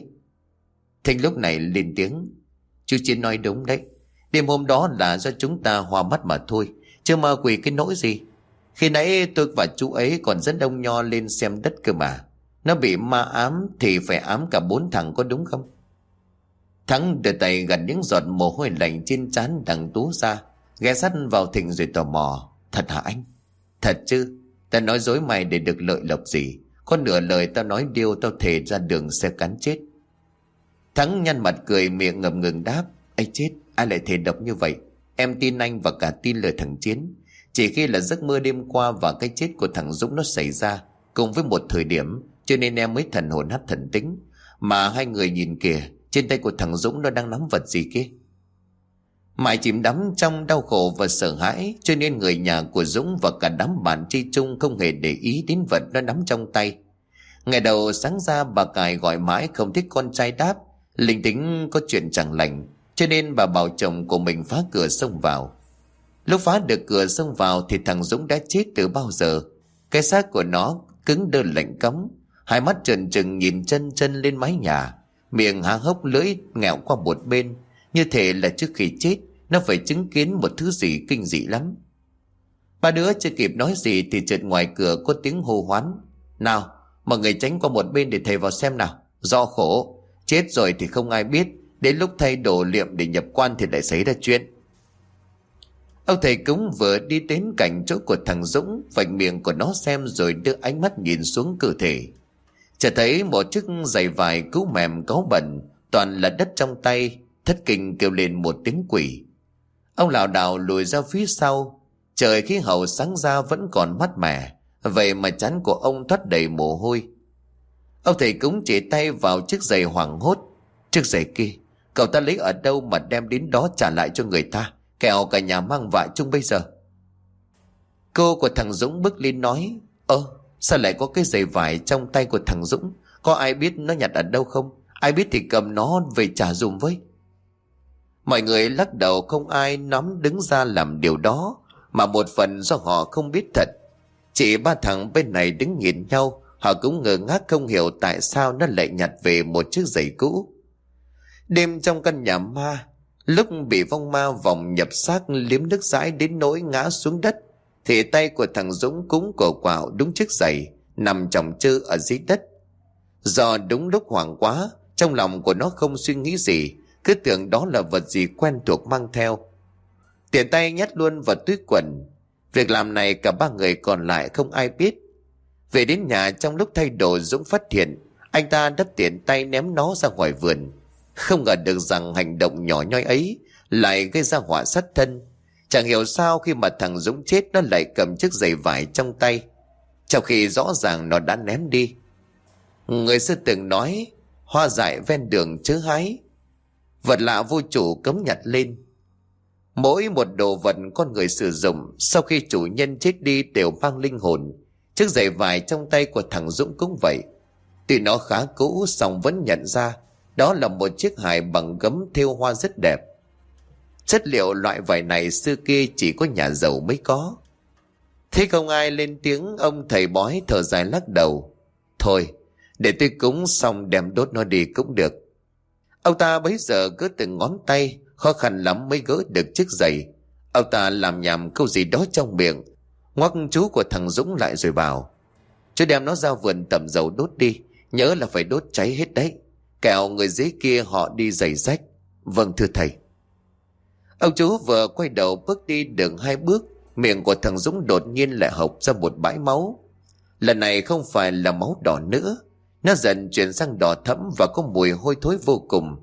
Thịnh lúc này lên tiếng. Chú Chiến nói đúng đấy, đêm hôm đó là do chúng ta hoa mắt mà thôi, chứ ma quỷ cái nỗi gì. Khi nãy tôi và chú ấy còn dẫn ông Nho lên xem đất cơ mà. Nó bị ma ám thì phải ám cả bốn thằng, có đúng không? Thắng đưa tay gạt những giọt mồ hôi lạnh trên trán thằng Tú ra, ghé sát vào Thịnh rồi tò mò. Thật hả anh? Thật chứ? Tao nói dối mày để được lợi lộc gì? Có nửa lời tao nói điêu tao thề ra đường sẽ cắn chết. Thắng nhăn mặt cười, miệng ngập ngừng đáp. Ây chết, ai lại thề độc như vậy? Em tin anh và cả tin lời thằng Chiến. Chỉ khi là giấc mơ đêm qua và cái chết của thằng Dũng nó xảy ra cùng với một thời điểm, cho nên em mới thần hồn nát thần tính. Mà hai người nhìn kìa, trên tay của thằng Dũng nó đang nắm vật gì kia. Mãi chìm đắm trong đau khổ và sợ hãi, cho nên người nhà của Dũng và cả đám bạn chi chung không hề để ý đến vật nó nắm trong tay. Ngày đầu sáng ra bà Cài gọi mãi không thích con trai đáp, linh tính có chuyện chẳng lành, cho nên bà bảo chồng của mình phá cửa xông vào. Lúc phá được cửa xông vào thì thằng Dũng đã chết từ bao giờ. Cái xác của nó cứng đơ lạnh cống, hai mắt trợn trừng nhìn chân chân lên mái nhà, miệng há hốc lưỡi nghẹo qua một bên, như thể là trước khi chết nó phải chứng kiến một thứ gì kinh dị lắm. Ba đứa chưa kịp nói gì thì chợt ngoài cửa có tiếng hô hoán. Nào, mọi người tránh qua một bên để thầy vào xem nào. Do khổ, chết rồi thì không ai biết, đến lúc thầy đổ liệm để nhập quan thì lại xảy ra chuyện. Ông thầy cúng vừa đi đến cạnh chỗ của thằng Dũng, vạch miệng của nó xem rồi đưa ánh mắt nhìn xuống cơ thể. Chợt thấy một chiếc giày vải cũ mềm cáu bẩn, toàn là đất trong tay, thất kinh kêu lên một tiếng quỷ. Ông lảo đảo lùi ra phía sau. Trời khí hậu sáng ra vẫn còn mát mẻ, vậy mà trán của ông thoát đầy mồ hôi. Ông thầy cúng chỉ tay vào chiếc giày hoảng hốt. Chiếc giày kia cậu ta lấy ở đâu mà đem đến đó trả lại cho người ta, kẻo cả nhà mang vạ chung bây giờ. Cô của thằng Dũng bước lên nói. Ơ, sao lại có cái giày vải trong tay của thằng Dũng? Có ai biết nó nhặt ở đâu không? Ai biết thì cầm nó về trả dùm với. Mọi người lắc đầu, không ai nắm đứng ra làm điều đó, mà một phần do họ không biết thật. Chỉ ba thằng bên này đứng nhìn nhau, họ cũng ngơ ngác không hiểu tại sao nó lại nhặt về một chiếc giày cũ. Đêm trong căn nhà ma, lúc bị vong ma vòng nhập xác liếm nước dãi đến nỗi ngã xuống đất, thì tay của thằng Dũng cũng cổ quảo đúng chiếc giày nằm chồng chơ ở dưới đất. Do đúng lúc hoảng quá, trong lòng của nó không suy nghĩ gì, cứ tưởng đó là vật gì quen thuộc mang theo. Tiện tay nhét luôn vào túi quần. Việc làm này cả ba người còn lại không ai biết. Về đến nhà trong lúc thay đồ, Dũng phát hiện anh ta đã tiện tay ném nó ra ngoài vườn. Không ngờ được rằng hành động nhỏ nhoi ấy lại gây ra họa sát thân. Chẳng hiểu sao khi mà thằng Dũng chết nó lại cầm chiếc giày vải trong tay, trong khi rõ ràng nó đã ném đi. Người xưa từng nói hoa dại ven đường chớ hái, vật lạ vô chủ cấm nhặt lên. Mỗi một đồ vật con người sử dụng sau khi chủ nhân chết đi đều mang linh hồn. Chiếc giày vải trong tay của thằng Dũng cũng vậy. Tuy nó khá cũ song vẫn nhận ra đó là một chiếc hài bằng gấm thêu hoa rất đẹp. Chất liệu loại vải này xưa kia chỉ có nhà giàu mới có. Thế không ai lên tiếng, ông thầy bói thở dài lắc đầu. Thôi, để tôi cúng xong đem đốt nó đi cũng được. Ông ta bấy giờ cứ từng ngón tay, khó khăn lắm mới gỡ được chiếc giày. Ông ta làm nhảm câu gì đó trong miệng, ngoắc chú của thằng Dũng lại rồi bảo: Chú đem nó ra vườn tẩm dầu đốt đi, nhớ là phải đốt cháy hết đấy, kẻo người dưới kia họ đi giày rách. Vâng thưa thầy. Ông chú vừa quay đầu bước đi được hai bước, miệng của thằng Dũng đột nhiên lại hộc ra một bãi máu. Lần này không phải là máu đỏ nữa, nó dần chuyển sang đỏ thẫm và có mùi hôi thối vô cùng.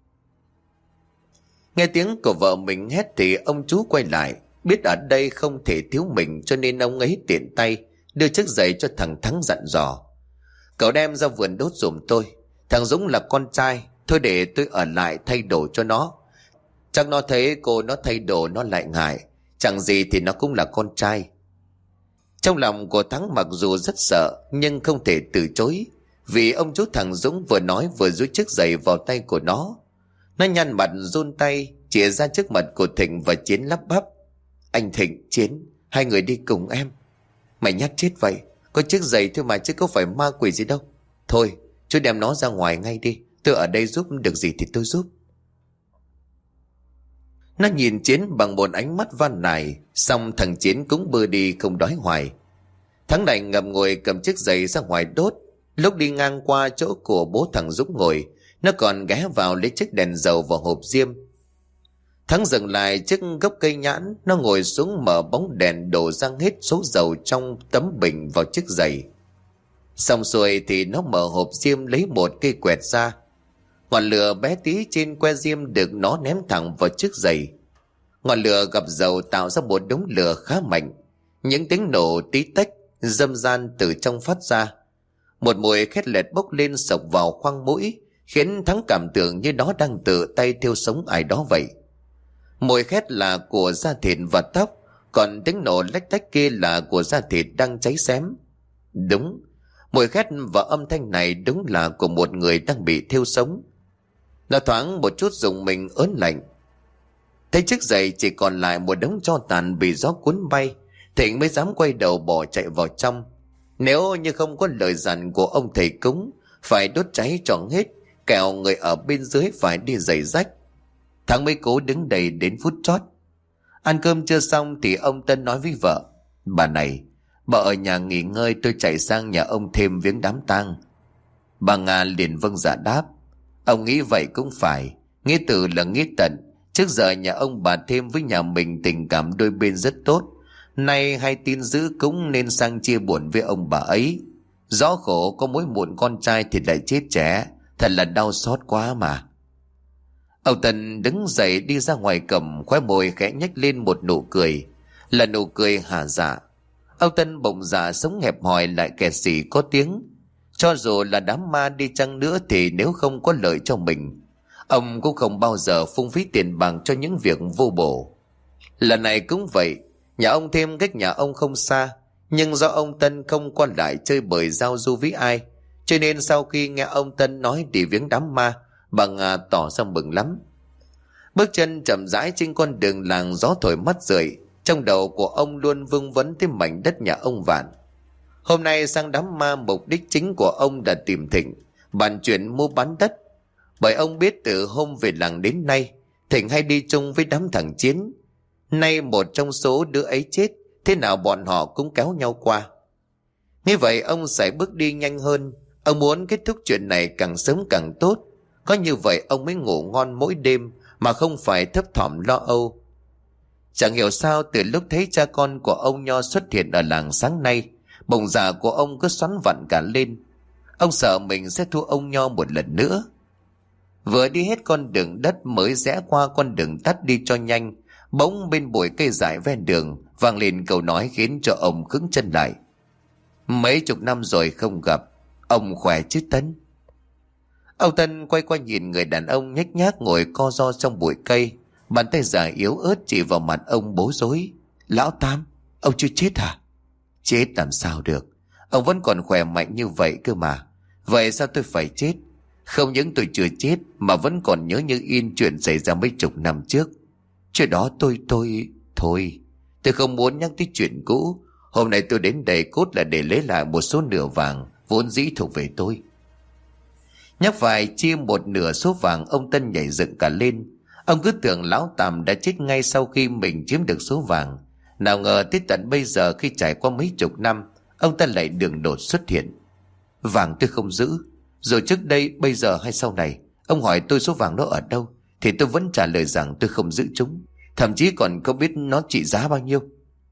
Nghe tiếng của vợ mình hét thì ông chú quay lại, biết ở đây không thể thiếu mình cho nên ông ấy tiện tay đưa chiếc giày cho thằng Thắng dặn dò: Cậu đem ra vườn đốt giùm tôi, thằng Dũng là con trai, thôi để tôi ở lại thay đồ cho nó. Chắc nó thấy cô nó thay đồ nó lại ngại, chẳng gì thì nó cũng là con trai. Trong lòng của Thắng mặc dù rất sợ nhưng không thể từ chối, vì ông chú thằng Dũng vừa nói vừa dúi chiếc giày vào tay của nó. Nó nhăn mặt run tay chìa ra trước mặt của Thịnh và Chiến lắp bắp: Anh Thịnh, Chiến, hai người đi cùng em. Mày nhát chết vậy, có chiếc giày thôi mà chứ có phải ma quỷ gì đâu. Thôi chú đem nó ra ngoài ngay đi, tôi ở đây giúp được gì thì tôi giúp. Nó nhìn Chiến bằng một ánh mắt van nài, xong thằng Chiến cũng bơ đi không đói hoài. Thắng đành ngậm ngùi cầm chiếc giày ra ngoài đốt. Lúc đi ngang qua chỗ của bố thằng Dũng ngồi, nó còn ghé vào lấy chiếc đèn dầu vào hộp diêm. Thắng dừng lại trước gốc cây nhãn, nó ngồi xuống mở bóng đèn đổ ra hết số dầu trong tấm bình vào chiếc giày. Xong xuôi thì nó mở hộp diêm lấy một cây quẹt ra. Ngọn lửa bé tí trên que diêm được nó ném thẳng vào chiếc giày. Ngọn lửa gặp dầu tạo ra một đống lửa khá mạnh. Những tiếng nổ tí tách râm ran từ trong phát ra. Một mùi khét lẹt bốc lên sộc vào khoang mũi, khiến Thắng cảm tưởng như nó đang tự tay thiêu sống ai đó vậy. Mùi khét là của da thịt và tóc, còn tiếng nổ lách tách kia là của da thịt đang cháy xém. Đúng, mùi khét và âm thanh này đúng là của một người đang bị thiêu sống. Nó thoáng một chút rùng mình ớn lạnh. Thấy chiếc giày chỉ còn lại một đống tro tàn bị gió cuốn bay, Thịnh mới dám quay đầu bỏ chạy vào trong. Nếu như không có lời dặn của ông thầy cúng phải đốt cháy trọn hết, kẻo người ở bên dưới phải đi giày rách. Thắng mới cố đứng đầy đến phút chót. Ăn cơm chưa xong thì ông Tân nói với vợ: Bà này, bà ở nhà nghỉ ngơi, tôi chạy sang nhà ông Thêm viếng đám tang. Bà Nga liền vâng dạ đáp: Ông nghĩ vậy cũng phải, nghĩa tử là nghĩa tận. Trước giờ nhà ông bà Thêm với nhà mình tình cảm đôi bên rất tốt, nay hay tin dữ cũng nên sang chia buồn với ông bà ấy. Rõ khổ có mỗi một con trai thì lại chết trẻ, thật là đau xót quá mà. Ông Tân đứng dậy đi ra ngoài cầm, khóe môi khẽ nhếch lên một nụ cười, là nụ cười hả dạ. Ông Tân bỗng dạ sống hẹp hòi lại kẹt xỉ có tiếng. Cho dù là đám ma đi chăng nữa thì nếu không có lợi cho mình, ông cũng không bao giờ phung phí tiền bạc cho những việc vô bổ. Lần này cũng vậy, nhà ông Thêm cách nhà ông không xa, nhưng do ông Tân không qua lại chơi bời giao du với ai, cho nên sau khi nghe ông Tân nói đi viếng đám ma, bà Nga tỏ ra mừng lắm. Bước chân chậm rãi trên con đường làng, gió thổi mắt rượi, trong đầu của ông luôn vương vấn tới mảnh đất nhà ông Vạn. Hôm nay sang đám ma, mục đích chính của ông là tìm Thịnh, bàn chuyện mua bán đất. Bởi ông biết từ hôm về làng đến nay, Thịnh hay đi chung với đám thằng Chiến. Nay một trong số đứa ấy chết, thế nào bọn họ cũng kéo nhau qua. Như vậy ông sẽ bước đi nhanh hơn. Ông muốn kết thúc chuyện này càng sớm càng tốt. Có như vậy ông mới ngủ ngon mỗi đêm mà không phải thấp thỏm lo âu. Chẳng hiểu sao từ lúc thấy cha con của ông Nho xuất hiện ở làng sáng nay, bụng dạ của ông cứ xoắn vặn cả lên. Ông sợ mình sẽ thua ông Nho một lần nữa. Vừa đi hết con đường đất mới rẽ qua con đường tắt đi cho nhanh, Bỗng bên bụi cây dại ven đường vang lên câu nói khiến cho ông cứng chân lại. Mấy chục năm rồi không gặp, ông khỏe chứ Tân? Ông Tân quay qua nhìn người đàn ông nhếch nhác ngồi co ro trong bụi cây, bàn tay già yếu ớt chỉ vào mặt ông bối rối. Lão Tam, ông chưa chết hả? Chết làm sao được, ông vẫn còn khỏe mạnh như vậy cơ mà. Vậy sao tôi phải chết? Không những tôi chưa chết mà vẫn còn nhớ như in chuyện xảy ra mấy chục năm trước. Chuyện đó tôi tôi Thôi, tôi không muốn nhắc tới chuyện cũ. Hôm nay tôi đến đây cốt là để lấy lại một số nửa vàng vốn dĩ thuộc về tôi. Nhắc phải chia một nửa số vàng, ông Tân nhảy dựng cả lên. Ông cứ tưởng lão Tam đã chết ngay sau khi mình chiếm được số vàng. Nào ngờ tới tận bây giờ, khi trải qua mấy chục năm, ông ta lại đường đột xuất hiện. Vàng tôi không giữ, rồi trước đây, bây giờ hay sau này, ông hỏi tôi số vàng đó ở đâu, thì tôi vẫn trả lời rằng tôi không giữ chúng, thậm chí còn không biết nó trị giá bao nhiêu.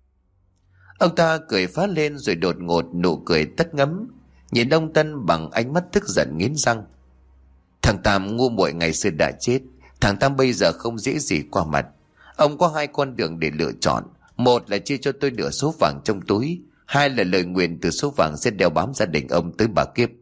Ông ta cười phá lên rồi đột ngột nụ cười tắt ngấm, nhìn ông Tân bằng ánh mắt tức giận nghiến răng. Thằng Tam ngu muội ngày xưa đã chết, thằng Tam bây giờ không dễ gì qua mặt. Ông có hai con đường để lựa chọn, một là chia cho tôi nửa số vàng trong túi, hai là lời nguyền từ số vàng sẽ đeo bám gia đình ông tới bà kiếp.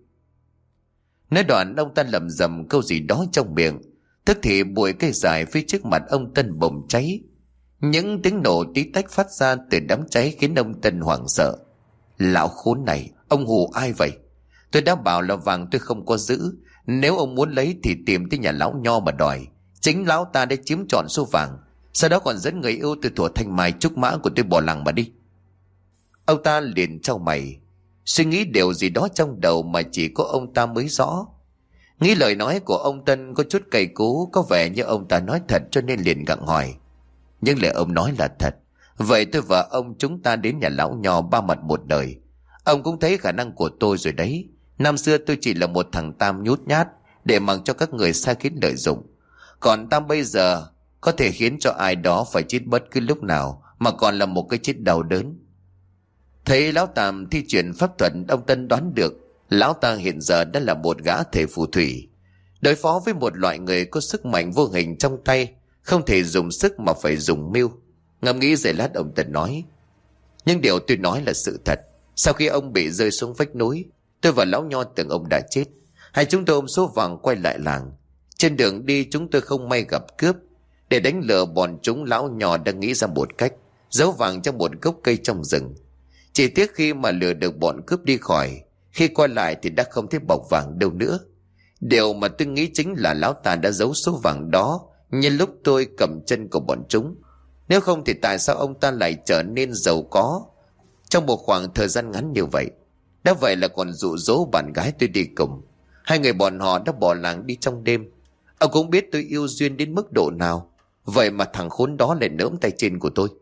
Nói đoạn ông ta lẩm rẩm câu gì đó trong miệng, tức thì bụi cây dài phía trước mặt ông Tân bùng cháy. Những tiếng nổ tí tách phát ra từ đám cháy khiến ông Tân hoảng sợ. Lão khốn này, ông hù ai vậy? Tôi đã bảo là vàng tôi không có giữ, nếu ông muốn lấy thì tìm tới nhà lão Nho mà đòi. Chính lão ta đã chiếm trọn số vàng, sau đó còn dẫn người yêu từ thuở thanh mai trúc mã của tôi bỏ làng mà đi. Ông ta liền trao mày, suy nghĩ điều gì đó trong đầu mà chỉ có ông ta mới rõ. Nghĩ lời nói của ông Tân có chút cay cú, có vẻ như ông ta nói thật, cho nên liền gặng hỏi. Nhưng lời ông nói là thật, vậy tôi và ông chúng ta đến nhà lão Nho ba mặt một đời. Ông cũng thấy khả năng của tôi rồi đấy. Năm xưa tôi chỉ là một thằng Tam nhút nhát để mặc cho các người sai khiến lợi dụng, còn Tam bây giờ có thể khiến cho ai đó phải chết bất cứ lúc nào, mà còn là một cái chết đau đớn. Thấy lão Tam thi triển pháp thuật, ông Tân đoán được lão ta hiện giờ đã là một gã thể phù thủy. Đối phó với một loại người có sức mạnh vô hình trong tay, không thể dùng sức mà phải dùng mưu. Ngẫm nghĩ giây lát, ông Tân nói: nhưng điều tôi nói là sự thật. Sau khi ông bị rơi xuống vách núi, tôi và lão Nho tưởng ông đã chết. Hai chúng tôi ôm số vàng quay lại làng. Trên đường đi chúng tôi không may gặp cướp. Để đánh lừa bọn chúng, lão Nho đã nghĩ ra một cách giấu vàng trong một gốc cây trong rừng. Chỉ tiếc khi mà lừa được bọn cướp đi khỏi, khi quay lại thì đã không thấy bọc vàng đâu nữa. Điều mà tôi nghĩ chính là lão ta đã giấu số vàng đó nhân lúc tôi cầm chân của bọn chúng. Nếu không thì tại sao ông ta lại trở nên giàu có trong một khoảng thời gian ngắn như vậy? Đã vậy là còn dụ dỗ bạn gái tôi đi cùng. Hai người bọn họ đã bỏ làng đi trong đêm. Ông cũng biết tôi yêu duyên đến mức độ nào, vậy mà thằng khốn đó lại nỡm tay trên của tôi.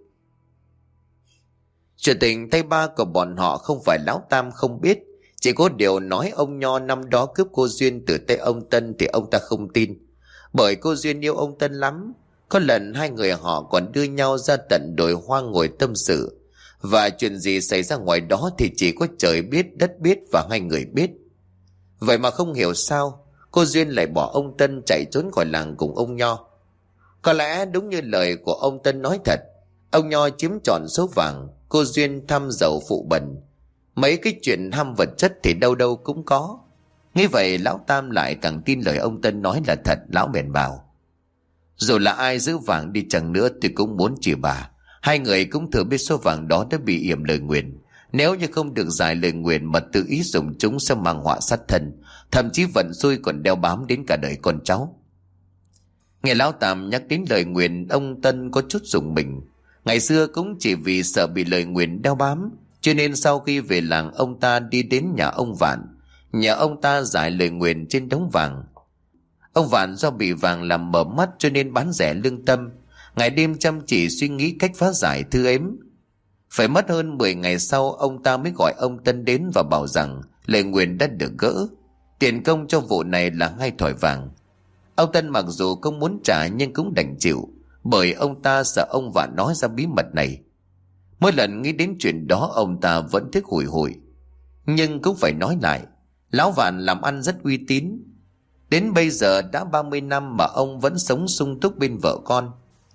Chuyện tình tay ba của bọn họ không phải lão Tam không biết, chỉ có điều nói ông Nho năm đó cướp cô Duyên từ tay ông Tân thì ông ta không tin, bởi cô Duyên yêu ông Tân lắm. Có lần hai người họ còn đưa nhau ra tận đồi hoang ngồi tâm sự, và chuyện gì xảy ra ngoài đó thì chỉ có trời biết, đất biết và hai người biết. Vậy mà không hiểu sao cô Duyên lại bỏ ông Tân chạy trốn khỏi làng cùng ông Nho. Có lẽ đúng như lời của ông Tân nói thật, ông Nho chiếm trọn số vàng, cô Duyên thăm giàu phụ bần. Mấy cái chuyện ham vật chất thì đâu đâu cũng có. Nghĩ vậy lão Tam lại càng tin lời ông Tân nói là thật. Lão bèn bảo: dù là ai giữ vàng đi chăng nữa thì cũng muốn chỉ bà. Hai người cũng thừa biết số vàng đó đã bị yểm lời nguyền. Nếu như không được giải lời nguyền mà tự ý dùng chúng sẽ mang họa sát thân, thậm chí vận xui còn đeo bám đến cả đời con cháu. Nghe lão Tam nhắc đến lời nguyền, ông Tân có chút rùng mình. Ngày xưa cũng chỉ vì sợ bị lời nguyền đeo bám, cho nên sau khi về làng ông ta đi đến nhà ông Vạn, nhờ ông ta giải lời nguyền trên đống vàng. Ông Vạn do bị vàng làm mở mắt cho nên bán rẻ lương tâm, ngày đêm chăm chỉ suy nghĩ cách phá giải thư ếm. Phải mất hơn mười ngày sau, ông ta mới gọi ông Tân đến và bảo rằng lời nguyền đã được gỡ. Tiền công cho vụ này là hai thỏi vàng. Ông Tân mặc dù không muốn trả nhưng cũng đành chịu, bởi ông ta sợ ông Vạn nói ra bí mật này. Mỗi lần nghĩ đến chuyện đó ông ta vẫn tiếc hùi hụi. Nhưng cũng phải nói lại, lão Vạn làm ăn rất uy tín. Đến bây giờ đã ba mươi năm mà ông vẫn sống sung túc bên vợ con.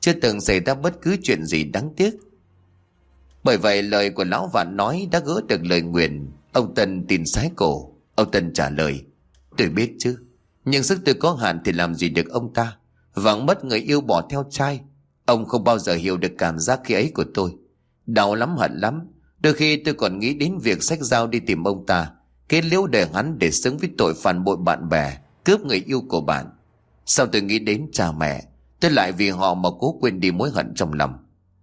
chưa từng xảy ra bất cứ chuyện gì đáng tiếc. Bởi vậy lời của lão Vạn nói đã gỡ được lời nguyền. Ông Tân tin sái cổ. Ông Tân trả lời: tôi biết chứ, nhưng sức tôi có hạn thì làm gì được ông ta. Vắng mất người yêu bỏ theo trai. Ông không bao giờ hiểu được cảm giác khi ấy của tôi. Đau lắm, hận lắm. Đôi khi tôi còn nghĩ đến việc xách dao đi tìm ông ta, kết liễu đời hắn để xứng với tội phản bội bạn bè, cướp người yêu của bạn. Sau tôi nghĩ đến cha mẹ, tôi lại vì họ mà cố quên đi mối hận trong lòng.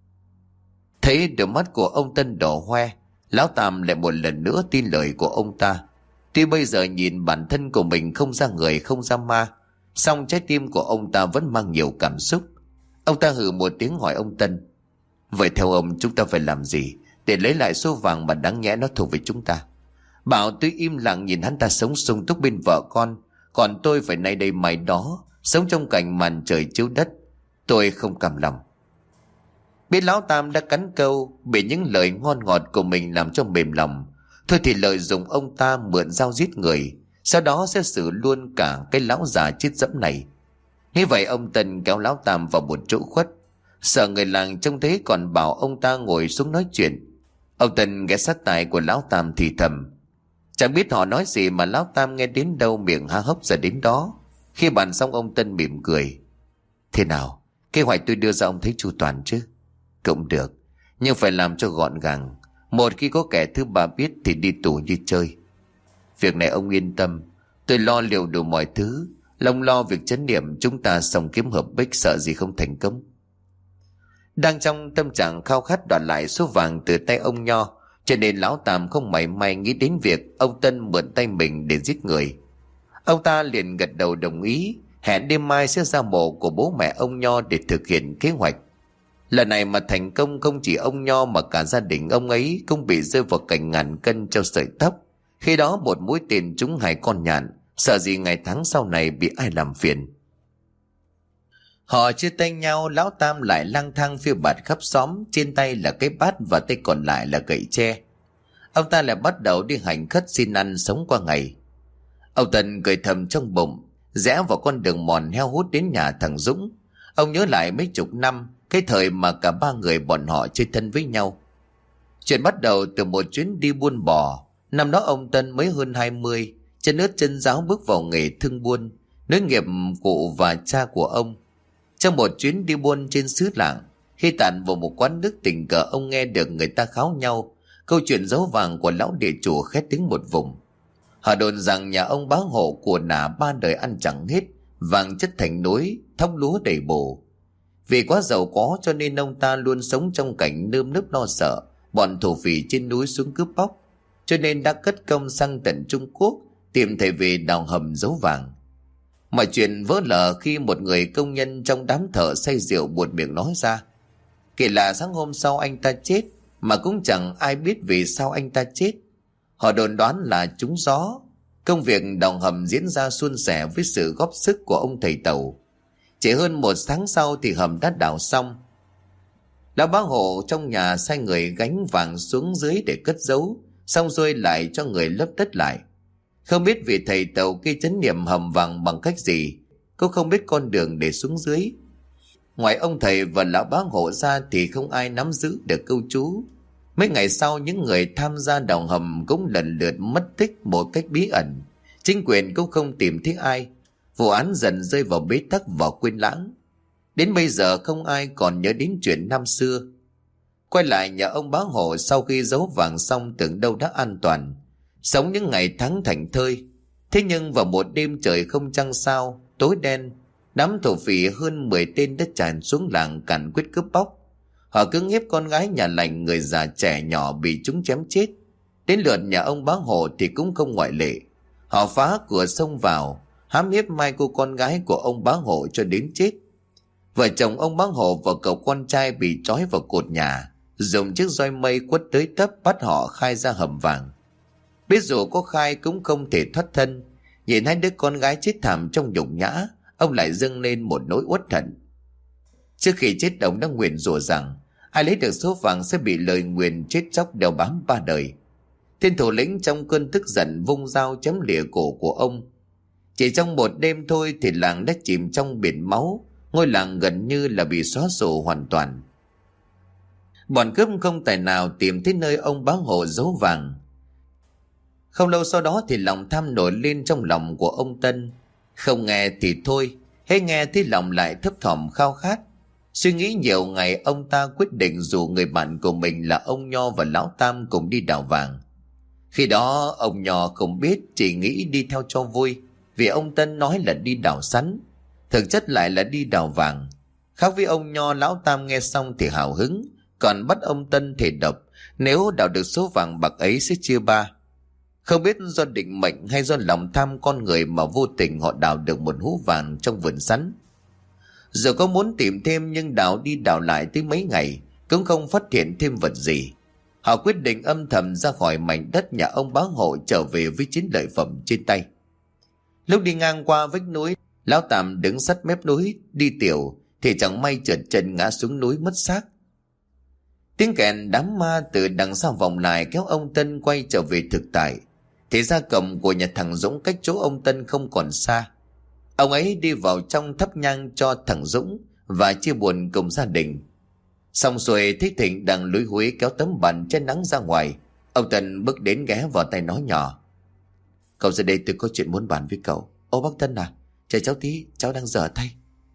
Thấy đôi mắt của ông Tân đỏ hoe, lão Tam lại một lần nữa tin lời của ông ta. Tuy bây giờ nhìn bản thân của mình không ra người không ra ma, song trái tim của ông ta vẫn mang nhiều cảm xúc. Ông ta hừ một tiếng hỏi ông Tân: vậy theo ông chúng ta phải làm gì để lấy lại số vàng mà đáng nhẽ nó thuộc về chúng ta? Bảo tôi im lặng nhìn hắn ta sống sung túc bên vợ con, còn tôi phải nay đây mai đó, sống trong cảnh màn trời chiếu đất. Tôi không cam lòng. Biết lão Tam đã cắn câu, bị những lời ngon ngọt của mình làm cho mềm lòng, thôi thì lợi dụng ông ta mượn dao giết người, sau đó sẽ xử luôn cả cái lão già chết dẫm này. Như vậy ông Tân kéo lão Tam vào một chỗ khuất, sợ người làng trông thấy còn bảo ông ta ngồi xuống nói chuyện. Ông Tân ghé sát tai của lão Tam thì thầm. Chẳng biết họ nói gì mà lão Tam nghe đến đâu miệng há hốc ra đến đó. Khi bàn xong ông Tân mỉm cười: thế nào, kế hoạch tôi đưa ra ông thấy chu toàn chứ? Cũng được, nhưng phải làm cho gọn gàng. Một khi có kẻ thứ ba biết thì đi tù như chơi. Việc này ông yên tâm, tôi lo liệu đủ mọi thứ. Lòng lo việc chấn niệm chúng ta xong kiếm hợp bích, sợ gì không thành công. Đang trong tâm trạng khao khát đoạt lại số vàng từ tay ông Nho, cho nên lão Tam không mảy may nghĩ đến việc ông Tân mượn tay mình để giết người. Ông ta liền gật đầu đồng ý, hẹn đêm mai sẽ ra mộ của bố mẹ ông Nho để thực hiện kế hoạch. Lần này mà thành công, không chỉ ông Nho mà cả gia đình ông ấy cũng bị rơi vào cảnh ngàn cân treo sợi tóc. Khi đó một mũi tên trúng hai con nhạn, sợ gì ngày tháng sau này bị ai làm phiền. Họ chia tay nhau, lão Tam lại lang thang phiêu bạt khắp xóm, trên tay là cái bát và tay còn lại là gậy tre. Ông ta lại bắt đầu đi hành khất xin ăn sống qua ngày. Ông Tân cười thầm trong bụng, rẽ vào con đường mòn heo hút đến nhà thằng Dũng. Ông nhớ lại mấy chục năm, cái thời mà cả ba người bọn họ chơi thân với nhau. Chuyện bắt đầu từ một chuyến đi buôn bò. Năm đó ông Tân mới hơn hai mươi, chân ướt chân ráo bước vào nghề thương buôn, nối nghiệp cụ và cha của ông. Trong một chuyến đi buôn trên xứ làng, khi tản vào một quán nước tình cờ ông nghe được người ta kháo nhau câu chuyện giấu vàng của lão địa chủ khét tiếng một vùng. Họ đồn rằng nhà ông bá hộ của nả ba đời ăn chẳng hết, vàng chất thành núi, thóc lúa đầy bồ. Vì quá giàu có cho nên ông ta luôn sống trong cảnh nơm nớp lo sợ bọn thổ phỉ trên núi xuống cướp bóc, cho nên đã cất công sang tận Trung Quốc tìm thầy về đào hầm giấu vàng. Mọi chuyện vỡ lở khi một người công nhân trong đám thợ say rượu buột miệng nói ra. Kể là sáng hôm sau anh ta chết, mà cũng chẳng ai biết vì sao anh ta chết. Họ đồn đoán là trúng gió. Công việc đào hầm diễn ra suôn sẻ với sự góp sức của ông thầy Tàu. Chỉ hơn một tháng sau thì hầm đã đào xong. Lão bá hộ trong nhà sai người gánh vàng xuống dưới để cất giấu, xong rồi lại cho người lấp đất lại. Không biết vị thầy Tàu kia trấn niệm hầm vàng bằng cách gì, cũng không biết con đường để xuống dưới. Ngoài ông thầy và lão bá hộ ra thì không ai nắm giữ được câu chú. Mấy ngày sau, những người tham gia đào hầm cũng lần lượt mất tích một cách bí ẩn. Chính quyền cũng không tìm thấy ai. Vụ án dần rơi vào bế tắc và quên lãng. Đến bây giờ không ai còn nhớ đến chuyện năm xưa. Quay lại nhà ông bá hộ sau khi giấu vàng xong tưởng đâu đã an toàn, sống những ngày tháng thảnh thơi. Thế nhưng vào một đêm trời không trăng sao, tối đen, đám thổ phỉ hơn mười tên đã tràn xuống làng càn quyết cướp bóc. Họ cưỡng hiếp con gái nhà lành, người già trẻ nhỏ bị chúng chém chết. Đến lượt nhà ông bá hộ thì cũng không ngoại lệ. Họ phá cửa xông vào, hãm hiếp mai cô con gái của ông bá hộ cho đến chết. Vợ chồng ông bá hộ và cậu con trai bị trói vào cột nhà, dùng chiếc roi mây quất tới tấp bắt họ khai ra hầm vàng. Biết dù có khai cũng không thể thoát thân. Nhìn hai đứa con gái chết thảm trong nhục nhã, ông lại dâng lên một nỗi uất hận. Trước khi chết, ông đã nguyền rủa rằng ai lấy được số vàng sẽ bị lời nguyền chết chóc đeo bám ba đời. Tên thủ lĩnh trong cơn tức giận vung dao chém lìa cổ của ông. Chỉ trong một đêm thôi thì làng đã chìm trong biển máu, ngôi làng gần như là bị xóa sổ hoàn toàn. Bọn cướp không tài nào tìm thấy nơi ông bá hộ giấu vàng. Không lâu sau đó thì lòng tham nổi lên trong lòng của ông Tân. Không nghe thì thôi, hễ nghe thì lòng lại thấp thỏm khao khát. Suy nghĩ nhiều ngày, ông ta quyết định rủ người bạn của mình là ông Nho và Lão Tam cùng đi đào vàng. Khi đó ông Nho không biết, chỉ nghĩ đi theo cho vui, vì ông Tân nói là đi đào sắn, thực chất lại là đi đào vàng. Khác với ông Nho, Lão Tam nghe xong thì hào hứng, còn bắt ông Tân thề độc nếu đào được số vàng bạc ấy sẽ chia ba. Không biết do định mệnh hay do lòng tham con người mà vô tình họ đào được một hũ vàng trong vườn sắn. Giờ có muốn tìm thêm nhưng đào đi đào lại tới mấy ngày cũng không phát hiện thêm vật gì. Họ quyết định âm thầm ra khỏi mảnh đất nhà ông bá hộ, trở về với chiến lợi phẩm trên tay. Lúc đi ngang qua vách núi, Lão Tam đứng sát mép núi đi tiểu thì chẳng may trượt chân ngã xuống núi mất xác. Tiếng kèn đám ma từ đằng sau vọng lại kéo ông Tân quay trở về thực tại. Thì gia cầm của nhà thằng Dũng cách chỗ ông Tân không còn xa. Ông ấy đi vào trong thắp nhang cho thằng Dũng và chia buồn cùng gia đình. Xong xuôi thấy Thịnh đang lúi húi kéo tấm bàn che nắng ra ngoài. Ông Tân bước đến ghé vào tay nói nhỏ: "Cậu ra đây, tôi có chuyện muốn bàn với cậu." "Ô bác Tân à, chờ cháu tí, cháu đang dở tay."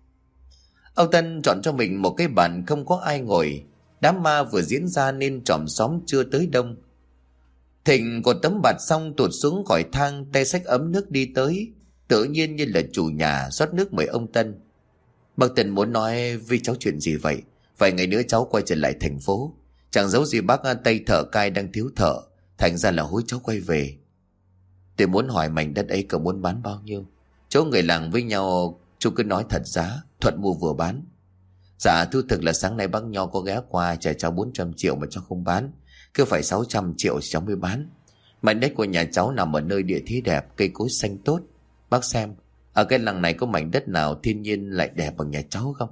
Ông Tân chọn cho mình một cái bàn không có ai ngồi. Đám ma vừa diễn ra nên tròm xóm chưa tới đông. Thịnh cột tấm bạt xong tụt xuống khỏi thang, tay xách ấm nước đi tới, tự nhiên như là chủ nhà rót nước mời ông Tân. "Bác Tân muốn nói với cháu chuyện gì vậy? Vài ngày nữa cháu quay trở lại thành phố. Chẳng giấu gì bác, Tây thợ cai đang thiếu thợ, thành ra là hối cháu quay về. Tôi muốn hỏi mảnh đất ấy cậu muốn bán bao nhiêu? Chỗ người làng với nhau chú cứ nói thật giá, thuận mua vừa bán." "Dạ thú thực là sáng nay bác Nho có ghé qua trả cháu bốn trăm triệu mà cháu không bán, cứ phải sáu trăm triệu cháu mới bán. Mảnh đất của nhà cháu nằm ở nơi địa thế đẹp, cây cối xanh tốt. Bác xem, ở cái làng này có mảnh đất nào thiên nhiên lại đẹp bằng nhà cháu không?"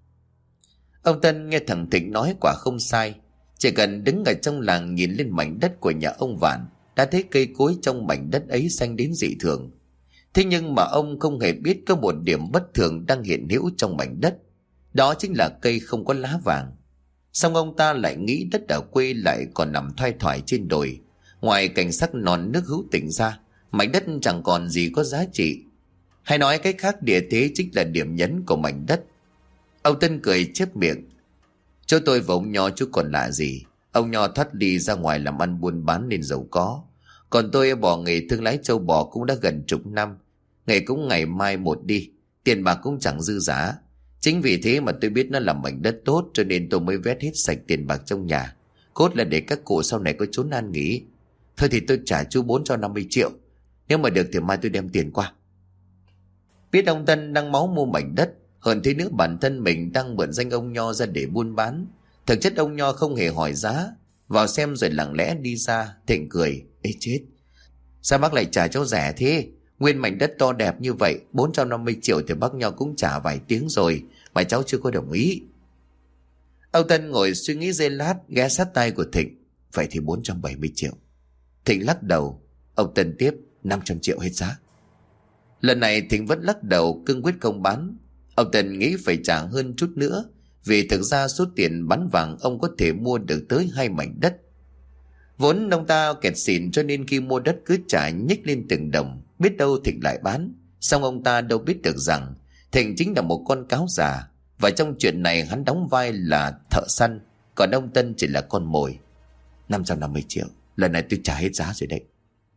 Ông Tân nghe thằng Thịnh nói quả không sai. Chỉ cần đứng ở trong làng nhìn lên mảnh đất của nhà ông Vạn đã thấy cây cối trong mảnh đất ấy xanh đến dị thường. Thế nhưng mà ông không hề biết có một điểm bất thường đang hiện hữu trong mảnh đất. Đó chính là cây không có lá vàng. Xong ông ta lại nghĩ đất ở quê lại còn nằm thoai thoải trên đồi. Ngoài cảnh sắc non nước hữu tình ra, mảnh đất chẳng còn gì có giá trị. Hay nói cách khác, địa thế chính là điểm nhấn của mảnh đất. Ông Tân cười chép miệng: "Chỗ tôi và ông Nho chú còn lạ gì. Ông Nho thoát đi ra ngoài làm ăn buôn bán nên giàu có. Còn tôi bỏ nghề thương lái trâu bò cũng đã gần chục năm. Nghề cũng ngày mai một đi, tiền bạc cũng chẳng dư giả. Chính vì thế mà tôi biết nó là mảnh đất tốt, cho nên tôi mới vét hết sạch tiền bạc trong nhà. Cốt là để các cụ sau này có chốn an nghỉ. Thôi thì tôi trả chú bốn trăm năm mươi triệu. Nếu mà được thì mai tôi đem tiền qua." Biết ông Tân đang máu mua mảnh đất, hơn thế nữa bản thân mình đang mượn danh ông Nho ra để buôn bán. Thực chất ông Nho không hề hỏi giá, vào xem rồi lặng lẽ đi ra. Thịnh cười: "Ê chết, sao bác lại trả cháu rẻ thế? Nguyên mảnh đất to đẹp như vậy, bốn trăm năm mươi triệu thì bác Nho cũng trả vài tiếng rồi mà cháu chưa có đồng ý." Ông Tân ngồi suy nghĩ giây lát, ghé sát tay của Thịnh: "Vậy thì bốn trăm bảy mươi triệu. Thịnh lắc đầu. Ông Tân tiếp: "năm trăm triệu hết giá." Lần này Thịnh vẫn lắc đầu, cương quyết không bán. Ông Tân nghĩ phải trả hơn chút nữa, vì thực ra số tiền bán vàng ông có thể mua được tới hai mảnh đất. Vốn ông ta kẹt xỉn, cho nên khi mua đất cứ trả nhích lên từng đồng, biết đâu Thịnh lại bán. Xong ông ta đâu biết được rằng Thịnh chính là một con cáo già, và trong chuyện này hắn đóng vai là thợ săn, còn ông Tân chỉ là con mồi. Năm trăm năm mươi triệu, lần này tôi trả hết giá rồi đấy."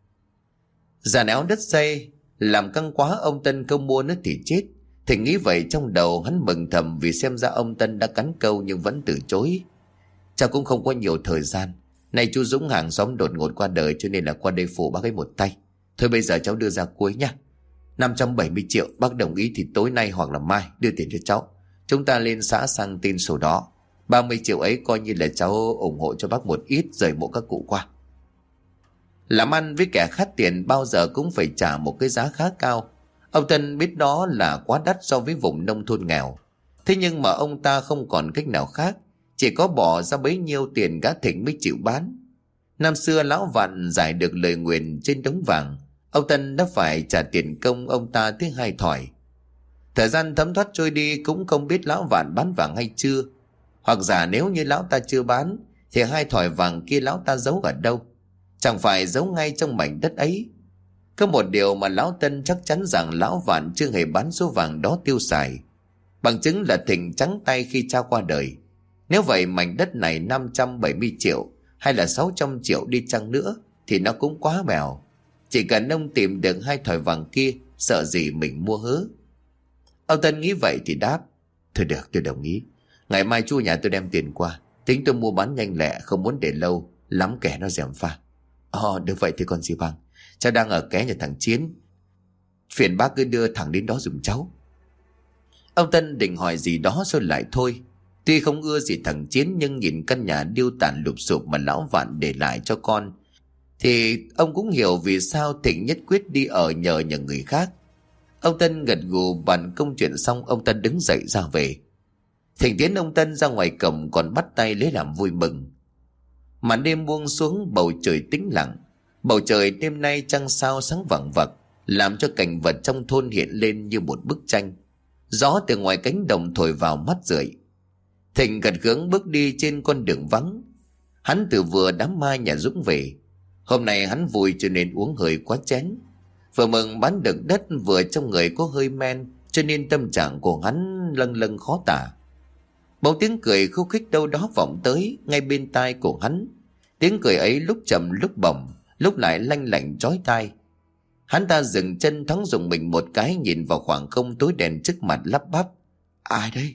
Già néo đất dây làm căng quá, ông Tân không mua nữa thì chết. Thịnh nghĩ vậy trong đầu hắn mừng thầm, vì xem ra ông Tân đã cắn câu nhưng vẫn từ chối. Cháu cũng không có nhiều thời gian. Này chú Dũng hàng xóm đột ngột qua đời, cho nên là qua đây phụ bác ấy một tay. Thôi bây giờ cháu đưa ra cuối nha. năm trăm bảy mươi triệu, bác đồng ý thì tối nay hoặc là mai đưa tiền cho cháu. Chúng ta lên xã sang tên sổ đó. ba mươi triệu ấy coi như là cháu ủng hộ cho bác một ít, rời mộ các cụ qua. Làm ăn với kẻ khát tiền bao giờ cũng phải trả một cái giá khá cao. Ông Tân biết đó là quá đắt so với vùng nông thôn nghèo. Thế nhưng mà ông ta không còn cách nào khác, chỉ có bỏ ra bấy nhiêu tiền gã Thịnh mới chịu bán. Năm xưa lão Vạn giải được lời nguyền trên đống vàng, ông Tân đã phải trả tiền công ông ta tới hai thỏi. Thời gian thấm thoát trôi đi cũng không biết lão Vạn bán vàng hay chưa. Hoặc giả nếu như lão ta chưa bán thì hai thỏi vàng kia lão ta giấu ở đâu? Chẳng phải giấu ngay trong mảnh đất ấy? Có một điều mà lão Tân chắc chắn rằng lão Vạn chưa hề bán số vàng đó tiêu xài. Bằng chứng là Thịnh trắng tay khi cha qua đời. Nếu vậy mảnh đất này năm trăm bảy mươi triệu hay là sáu trăm triệu đi chăng nữa thì nó cũng quá bèo. Chỉ cần ông tìm được hai thỏi vàng kia, sợ gì mình mua hớ. Ông Tân nghĩ vậy thì đáp: Thôi được, tôi đồng ý. Ngày mai chú nhà tôi đem tiền qua. Tính tôi mua bán nhanh lẹ, không muốn để lâu, lắm kẻ nó gièm pha. Ồ, được vậy thì còn gì bằng. Cháu đang ở ké nhà thằng Chiến. Phiền bác cứ đưa thằng đến đó giùm cháu. Ông Tân định hỏi gì đó rồi lại thôi. Tuy không ưa gì thằng Chiến, nhưng nhìn căn nhà điêu tàn lụp xụp mà lão Vạn để lại cho con thì ông cũng hiểu vì sao Thịnh nhất quyết đi ở nhờ nhà người khác. Ông Tân gật gù bàn công chuyện xong, ông Tân đứng dậy ra về. Thịnh tiến ông Tân ra ngoài cổng còn bắt tay lấy làm vui mừng. Màn đêm buông xuống, bầu trời tĩnh lặng. Bầu trời đêm nay trăng sao sáng vằng vặc, làm cho cảnh vật trong thôn hiện lên như một bức tranh. Gió từ ngoài cánh đồng thổi vào mắt rượi. Thịnh gật gượng bước đi trên con đường vắng. Hắn từ vừa đám ma nhà Dũng về. Hôm nay hắn vui cho nên uống hơi quá chén. Vừa mừng bán được đất, vừa trong người có hơi men, cho nên tâm trạng của hắn lâng lâng khó tả. Bỗng tiếng cười khúc khích đâu đó vọng tới ngay bên tai của hắn. Tiếng cười ấy lúc trầm lúc bổng, lúc lại lanh lảnh chói tai. Hắn ta dừng chân thoáng dùng mình một cái, nhìn vào khoảng không tối đen trước mặt lắp bắp: Ai đây?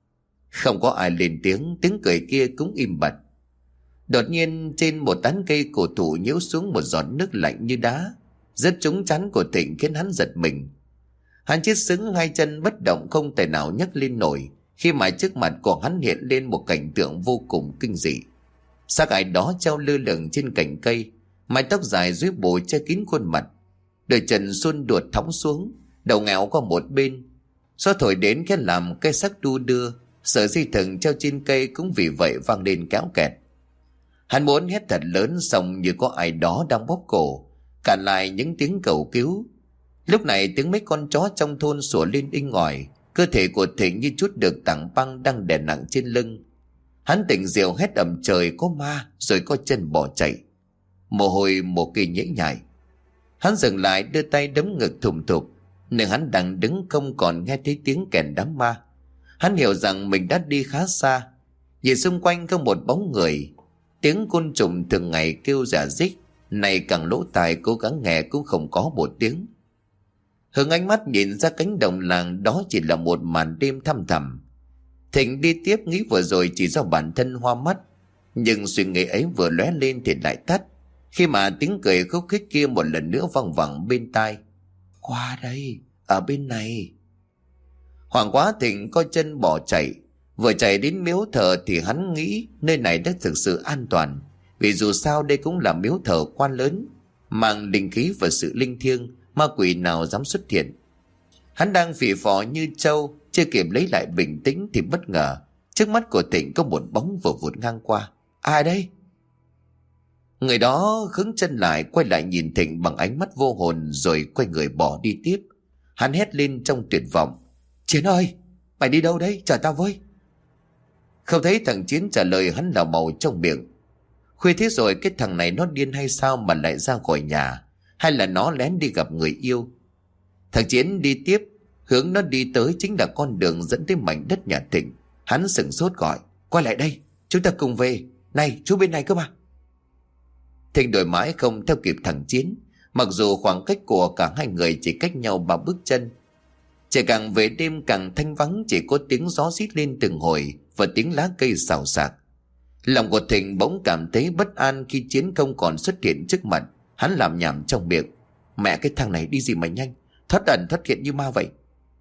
Không có ai lên tiếng, tiếng cười kia cũng im bặt. Đột nhiên trên một tán cây cổ thụ nhiễu xuống một giọt nước lạnh như đá, rất trúng chắn của Thịnh khiến hắn giật mình. Hắn chết sững hai chân bất động, không thể nào nhấc lên nổi, khi mà trước mặt của hắn hiện lên một cảnh tượng vô cùng kinh dị. Xác ai đó treo lơ lửng trên cành cây, mái tóc dài dưới bù che kín khuôn mặt, đôi chân xuôn đuột thõng xuống, đầu ngẹo qua một bên. Gió thổi đến cái làm cây xác đu đưa, sợi dây thừng treo trên cây cũng vì vậy vang lên kéo kẹt. Hắn muốn hét thật lớn, xong như có ai đó đang bóp cổ, cản lại những tiếng cầu cứu. Lúc này tiếng mấy con chó trong thôn sủa lên inh ỏi. Cơ thể của Thịnh như chút được tảng băng đang đè nặng trên lưng. Hắn tỉnh rượu hét ầm trời: Có ma! Rồi có chân bỏ chạy. Mồ hôi mồ kỳ nhễ nhại. Hắn dừng lại, đưa tay đấm ngực thùng thục. Nơi hắn đang đứng không còn nghe thấy tiếng kèn đám ma. Hắn hiểu rằng mình đã đi khá xa. Nhìn xung quanh có một bóng người. Tiếng côn trùng thường ngày kêu rả rích, này càng lỗ tai cố gắng nghe cũng không có một tiếng. Hướng ánh mắt nhìn ra cánh đồng làng, đó chỉ là một màn đêm thăm thẳm. Thịnh đi tiếp, nghĩ vừa rồi chỉ do bản thân hoa mắt, nhưng suy nghĩ ấy vừa lóe lên thì lại tắt, khi mà tiếng cười khúc khích kia một lần nữa vang vẳng bên tai: Qua đây, ở bên này. Hoảng quá, Thịnh co chân bỏ chạy. Vừa chạy đến miếu thờ thì hắn nghĩ nơi này đã thực sự an toàn, vì dù sao đây cũng là miếu thờ quan lớn, mang linh khí và sự linh thiêng, ma quỷ nào dám xuất hiện. Hắn đang phì phò như trâu, chưa kịp lấy lại bình tĩnh thì bất ngờ trước mắt của Thịnh có một bóng vừa vụt ngang qua. Ai đây? Người đó khựng chân lại, quay lại nhìn Thịnh bằng ánh mắt vô hồn, rồi quay người bỏ đi tiếp. Hắn hét lên trong tuyệt vọng: Chiến ơi, mày đi đâu đấy, chờ tao với. Không thấy thằng Chiến trả lời, hắn lào màu trong miệng: Khuya thế rồi, cái thằng này nó điên hay sao mà lại ra khỏi nhà, hay là nó lén đi gặp người yêu? Thằng Chiến đi tiếp, hướng nó đi tới chính là con đường dẫn tới mảnh đất nhà Thịnh. Hắn sửng sốt gọi: Quay lại đây, chúng ta cùng về. Này, chú bên này cơ mà. Thịnh đổi mãi không theo kịp thằng Chiến, mặc dù khoảng cách của cả hai người chỉ cách nhau ba bước chân. Trời càng về đêm càng thanh vắng, chỉ có tiếng gió rít lên từng hồi và tiếng lá cây xào xạc. Lòng của Thịnh bỗng cảm thấy bất an khi Chiến không còn xuất hiện trước mặt. Hắn làm nhảm trong miệng: Mẹ, cái thằng này đi gì mà nhanh, thoát ẩn thoát hiện như ma vậy.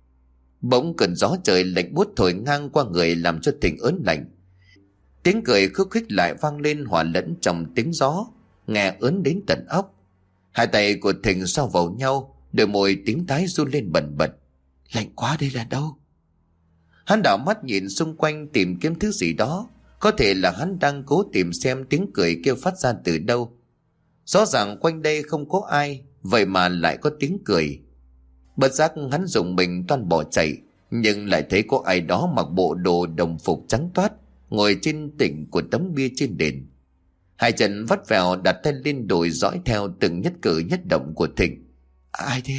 Bỗng cơn gió trời lạnh buốt thổi ngang qua người, làm cho Thịnh ớn lạnh. Tiếng cười khúc khích lại vang lên hòa lẫn trong tiếng gió, nghe ớn đến tận óc. Hai tay của Thịnh xoa vào nhau, đôi môi tím tái run lên bần bật. Lạnh quá, đây là đâu? Hắn đảo mắt nhìn xung quanh tìm kiếm thứ gì đó. Có thể là hắn đang cố tìm xem tiếng cười kêu phát ra từ đâu. Rõ ràng quanh đây không có ai, vậy mà lại có tiếng cười. Bất giác hắn dùng mình toan bỏ chạy, nhưng lại thấy có ai đó mặc bộ đồ đồng phục trắng toát ngồi trên đỉnh của tấm bia trên đền. Hai chân vắt vẻo đặt tay lên đùi dõi theo từng nhất cử nhất động của Thịnh. Ai thế?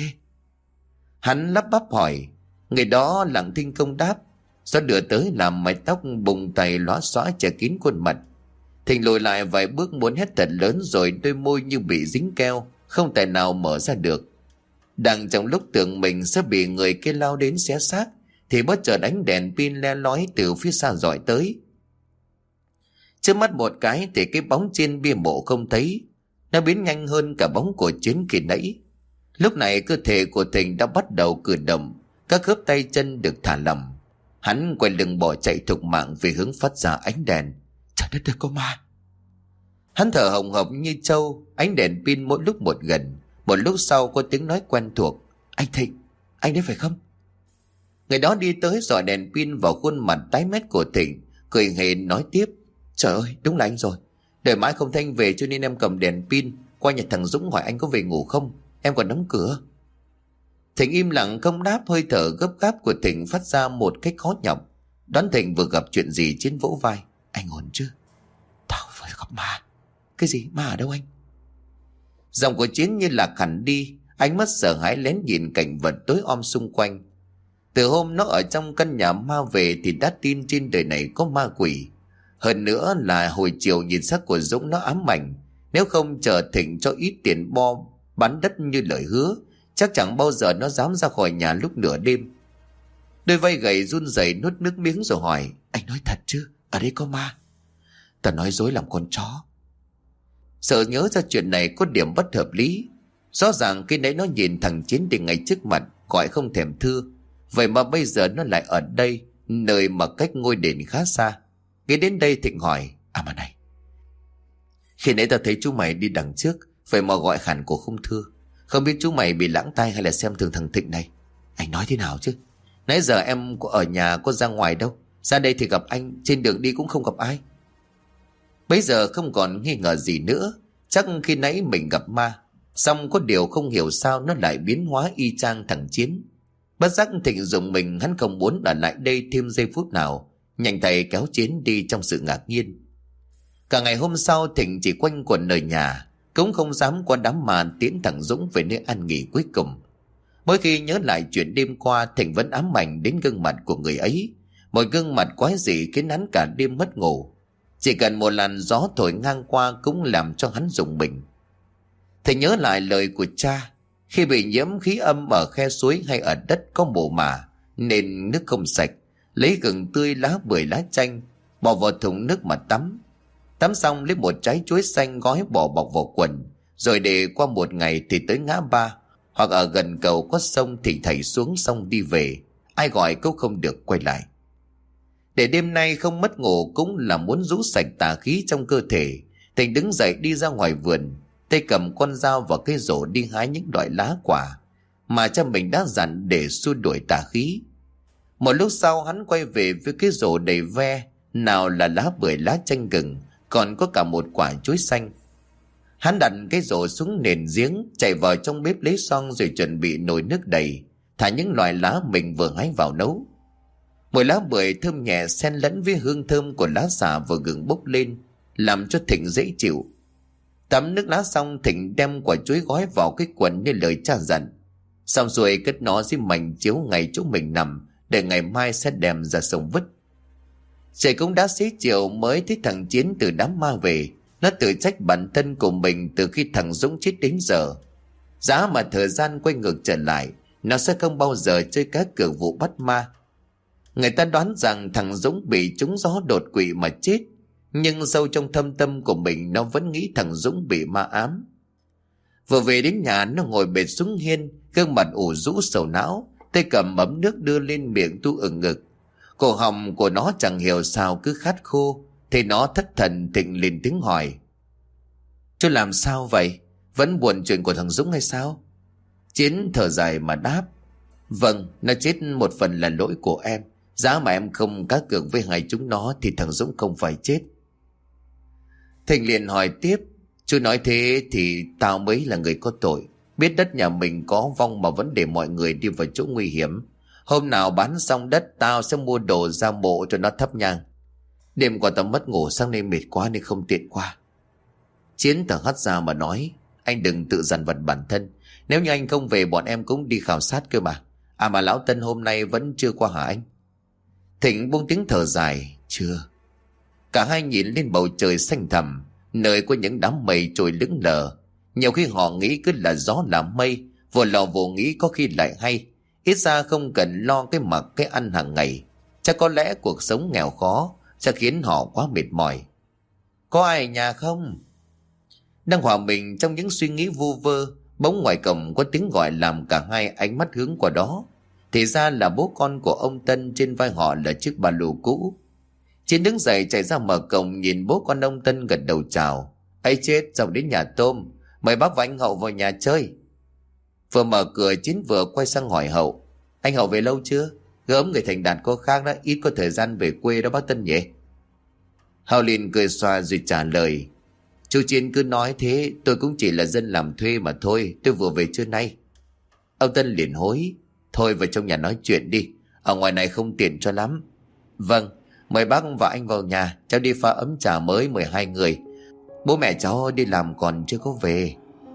Hắn lắp bắp hỏi. Người đó lặng thinh không đáp. Gió đưa tới làm mái tóc bùng tay lóa xóa che kín khuôn mặt. Thịnh lùi lại vài bước muốn hét thật lớn, rồi đôi môi như bị dính keo, không tài nào mở ra được. Đang trong lúc tưởng mình sẽ bị người kia lao đến xé xác, thì bất chợt ánh đèn pin le lói từ phía xa dọi tới. Trước mắt một cái thì cái bóng trên bia mộ không thấy. Nó biến nhanh hơn cả bóng của Chiến khi nãy. Lúc này cơ thể của Thịnh đã bắt đầu cử động, các khớp tay chân được thả lỏng. Hắn quay lưng bỏ chạy thục mạng về hướng phát ra ánh đèn. Trời đất ơi, có ma! Hắn thở hồng hộc như trâu. Ánh đèn pin mỗi lúc một gần. Một lúc sau có tiếng nói quen thuộc. Anh Thịnh, anh đấy phải không? Người đó đi tới dọi đèn pin vào khuôn mặt tái mét của Thịnh, cười hề nói tiếp. Trời ơi, đúng là anh rồi. Đợi mãi không thấy anh về cho nên em cầm đèn pin qua nhà thằng Dũng hỏi anh có về ngủ không. Em còn đóng cửa. Thịnh im lặng không đáp. Hơi thở gấp gáp của Thịnh phát ra một cách khó nhọc. Đoán Thịnh vừa gặp chuyện gì trên vỗ vai. Anh ổn chứ? Tao phải gặp ma. Cái gì? Ma ở đâu anh? Giọng của Chiến như lạc hẳn đi. Ánh mắt sợ hãi lén nhìn cảnh vật tối om xung quanh. Từ hôm nó ở trong căn nhà ma về thì đã tin trên đời này có ma quỷ. Hơn nữa là hồi chiều nhìn sắc của Dũng nó ám ảnh. Nếu không chờ Thịnh cho ít tiền bo bán đất như lời hứa, chắc chẳng bao giờ nó dám ra khỏi nhà lúc nửa đêm. Đôi vai gầy run rẩy nuốt nước miếng rồi hỏi. Anh nói thật chứ? Ở đây có ma? Ta nói dối làm con chó. Sợ nhớ ra chuyện này có điểm bất hợp lý. Rõ ràng khi nãy nó nhìn thằng Chiến đi ngay trước mặt, gọi không thèm thưa. Vậy mà bây giờ nó lại ở đây, nơi mà cách ngôi đền khá xa. Nghĩ đến đây Thịnh hỏi. À mà này, khi nãy ta thấy chú mày đi đằng trước, vậy mà gọi hẳn cổ không thưa. Không biết chú mày bị lãng tai hay là xem thường thằng Thịnh này. Anh nói thế nào chứ? Nãy giờ em có ở nhà, có ra ngoài đâu. Ra đây thì gặp anh, trên đường đi cũng không gặp ai. Bây giờ không còn nghi ngờ gì nữa. Chắc khi nãy mình gặp ma. Xong có điều không hiểu sao nó lại biến hóa y chang thằng Chiến. Bất giác Thịnh dùng mình, hắn không muốn ở lại đây thêm giây phút nào. Nhanh tay kéo Chiến đi trong sự ngạc nhiên. Cả ngày hôm sau Thịnh chỉ quanh quẩn ở nhà, cũng không dám qua đám ma tiễn thằng Dũng về nơi an nghỉ cuối cùng. Mỗi khi nhớ lại chuyện đêm qua, Thịnh vẫn ám ảnh đến gương mặt của người ấy. Một gương mặt quái dị khiến hắn cả đêm mất ngủ. Chỉ cần một làn gió thổi ngang qua cũng làm cho hắn rùng mình. Thịnh nhớ lại lời của cha. Khi bị nhiễm khí âm ở khe suối hay ở đất có mồ mả nên nước không sạch, lấy gừng tươi, lá bưởi, lá chanh bỏ vào thùng nước mà tắm. Tắm xong lấy một trái chuối xanh gói bỏ bọc vào quần, rồi để qua một ngày thì tới ngã ba hoặc ở gần cầu có sông thì thảy xuống sông đi về. Ai gọi cũng không được quay lại. Để đêm nay không mất ngủ cũng là muốn rũ sạch tà khí trong cơ thể, Thịnh đứng dậy đi ra ngoài vườn, tay cầm con dao và cây rổ đi hái những loại lá quả mà cha mình đã dặn để xua đuổi tà khí. Một lúc sau hắn quay về với cái rổ đầy ve, nào là lá bưởi, lá chanh gừng, còn có cả một quả chuối xanh. Hắn đặt cái rổ xuống nền giếng, chạy vào trong bếp lấy xoong rồi chuẩn bị nồi nước đầy, thả những loại lá mình vừa hái vào nấu. Mùi lá bưởi thơm nhẹ xen lẫn với hương thơm của lá xả và gừng bốc lên, làm cho Thịnh dễ chịu. Tắm nước lá xong, Thịnh đem quả chuối gói vào cái quần như lời cha dặn. Xong rồi cất nó dưới mành chiếu ngay chỗ mình nằm, để ngày mai sẽ đem ra sông vứt. Trời cũng đã xế chiều mới thấy thằng Chiến từ đám ma về. Nó tự trách bản thân của mình từ khi thằng Dũng chết đến giờ. Giá mà thời gian quay ngược trở lại, nó sẽ không bao giờ chơi cá cược vụ bắt ma. Người ta đoán rằng thằng Dũng bị trúng gió đột quỵ mà chết, nhưng sâu trong thâm tâm của mình nó vẫn nghĩ thằng Dũng bị ma ám. Vừa về đến nhà, nó ngồi bệt xuống hiên, gương mặt ủ rũ sầu não, tay cầm ấm nước đưa lên miệng tu ửng ngực. Cổ họng của nó chẳng hiểu sao cứ khát khô, thì nó thất thần. Thịnh lên tiếng hỏi. Chú làm sao vậy? Vẫn buồn chuyện của thằng Dũng hay sao? Chiến thở dài mà đáp. Vâng, nó chết một phần là lỗi của em. Giá mà em không cá cược với hai chúng nó thì thằng Dũng không phải chết. Thịnh liền hỏi tiếp. Chú nói thế thì tao mới là người có tội. Biết đất nhà mình có vong mà vẫn để mọi người đi vào chỗ nguy hiểm. Hôm nào bán xong đất tao sẽ mua đồ ra mộ cho nó thắp nhang. Đêm qua tao mất ngủ, sáng nay mệt quá nên không tiện qua. Chiến thở hắt ra mà nói, anh đừng tự dằn vặt bản thân. Nếu như anh không về bọn em cũng đi khảo sát cơ mà. À mà lão Tân hôm nay vẫn chưa qua hả anh? Thịnh buông tiếng thở dài, chưa. Cả hai nhìn lên bầu trời xanh thẳm, nơi có những đám mây trôi lững lờ. Nhiều khi họ nghĩ cứ là gió làm mây, vừa lo vô nghĩ có khi lại hay. Ít ra không cần lo cái mặc cái ăn hàng ngày. Chắc có lẽ cuộc sống nghèo khó sẽ khiến họ quá mệt mỏi. Có ai ở nhà không? Đang hòa mình trong những suy nghĩ vu vơ, bỗng ngoài cổng có tiếng gọi làm cả hai ánh mắt hướng qua đó. Thì ra là bố con của ông Tân, trên vai họ là chiếc ba lô cũ. Chiến đứng dậy chạy ra mở cổng, nhìn bố con ông Tân gật đầu chào. Ấy chết, dòng đến nhà tôm, mời bác và anh Hậu vào nhà chơi. Vừa mở cửa, Chiến vừa quay sang hỏi Hậu, anh Hậu về lâu chưa? Gớm người thành đạt có khác đó, ít có thời gian về quê đó bác Tân nhỉ? Hậu liền cười xoa rồi trả lời, chú Chiến cứ nói thế, tôi cũng chỉ là dân làm thuê mà thôi, tôi vừa về trưa nay. Ông Tân liền hối, thôi vào trong nhà nói chuyện đi, ở ngoài này không tiện cho lắm. Vâng, mời bác và anh vào nhà, cháu đi pha ấm trà mới mười hai người. Bố mẹ cháu đi làm còn chưa có về.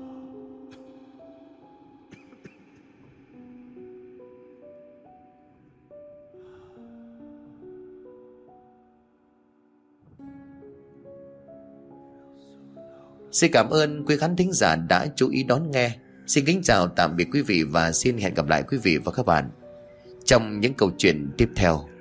Xin cảm ơn quý khán thính giả đã chú ý đón nghe. Xin kính chào tạm biệt quý vị và xin hẹn gặp lại quý vị và các bạn trong những câu chuyện tiếp theo.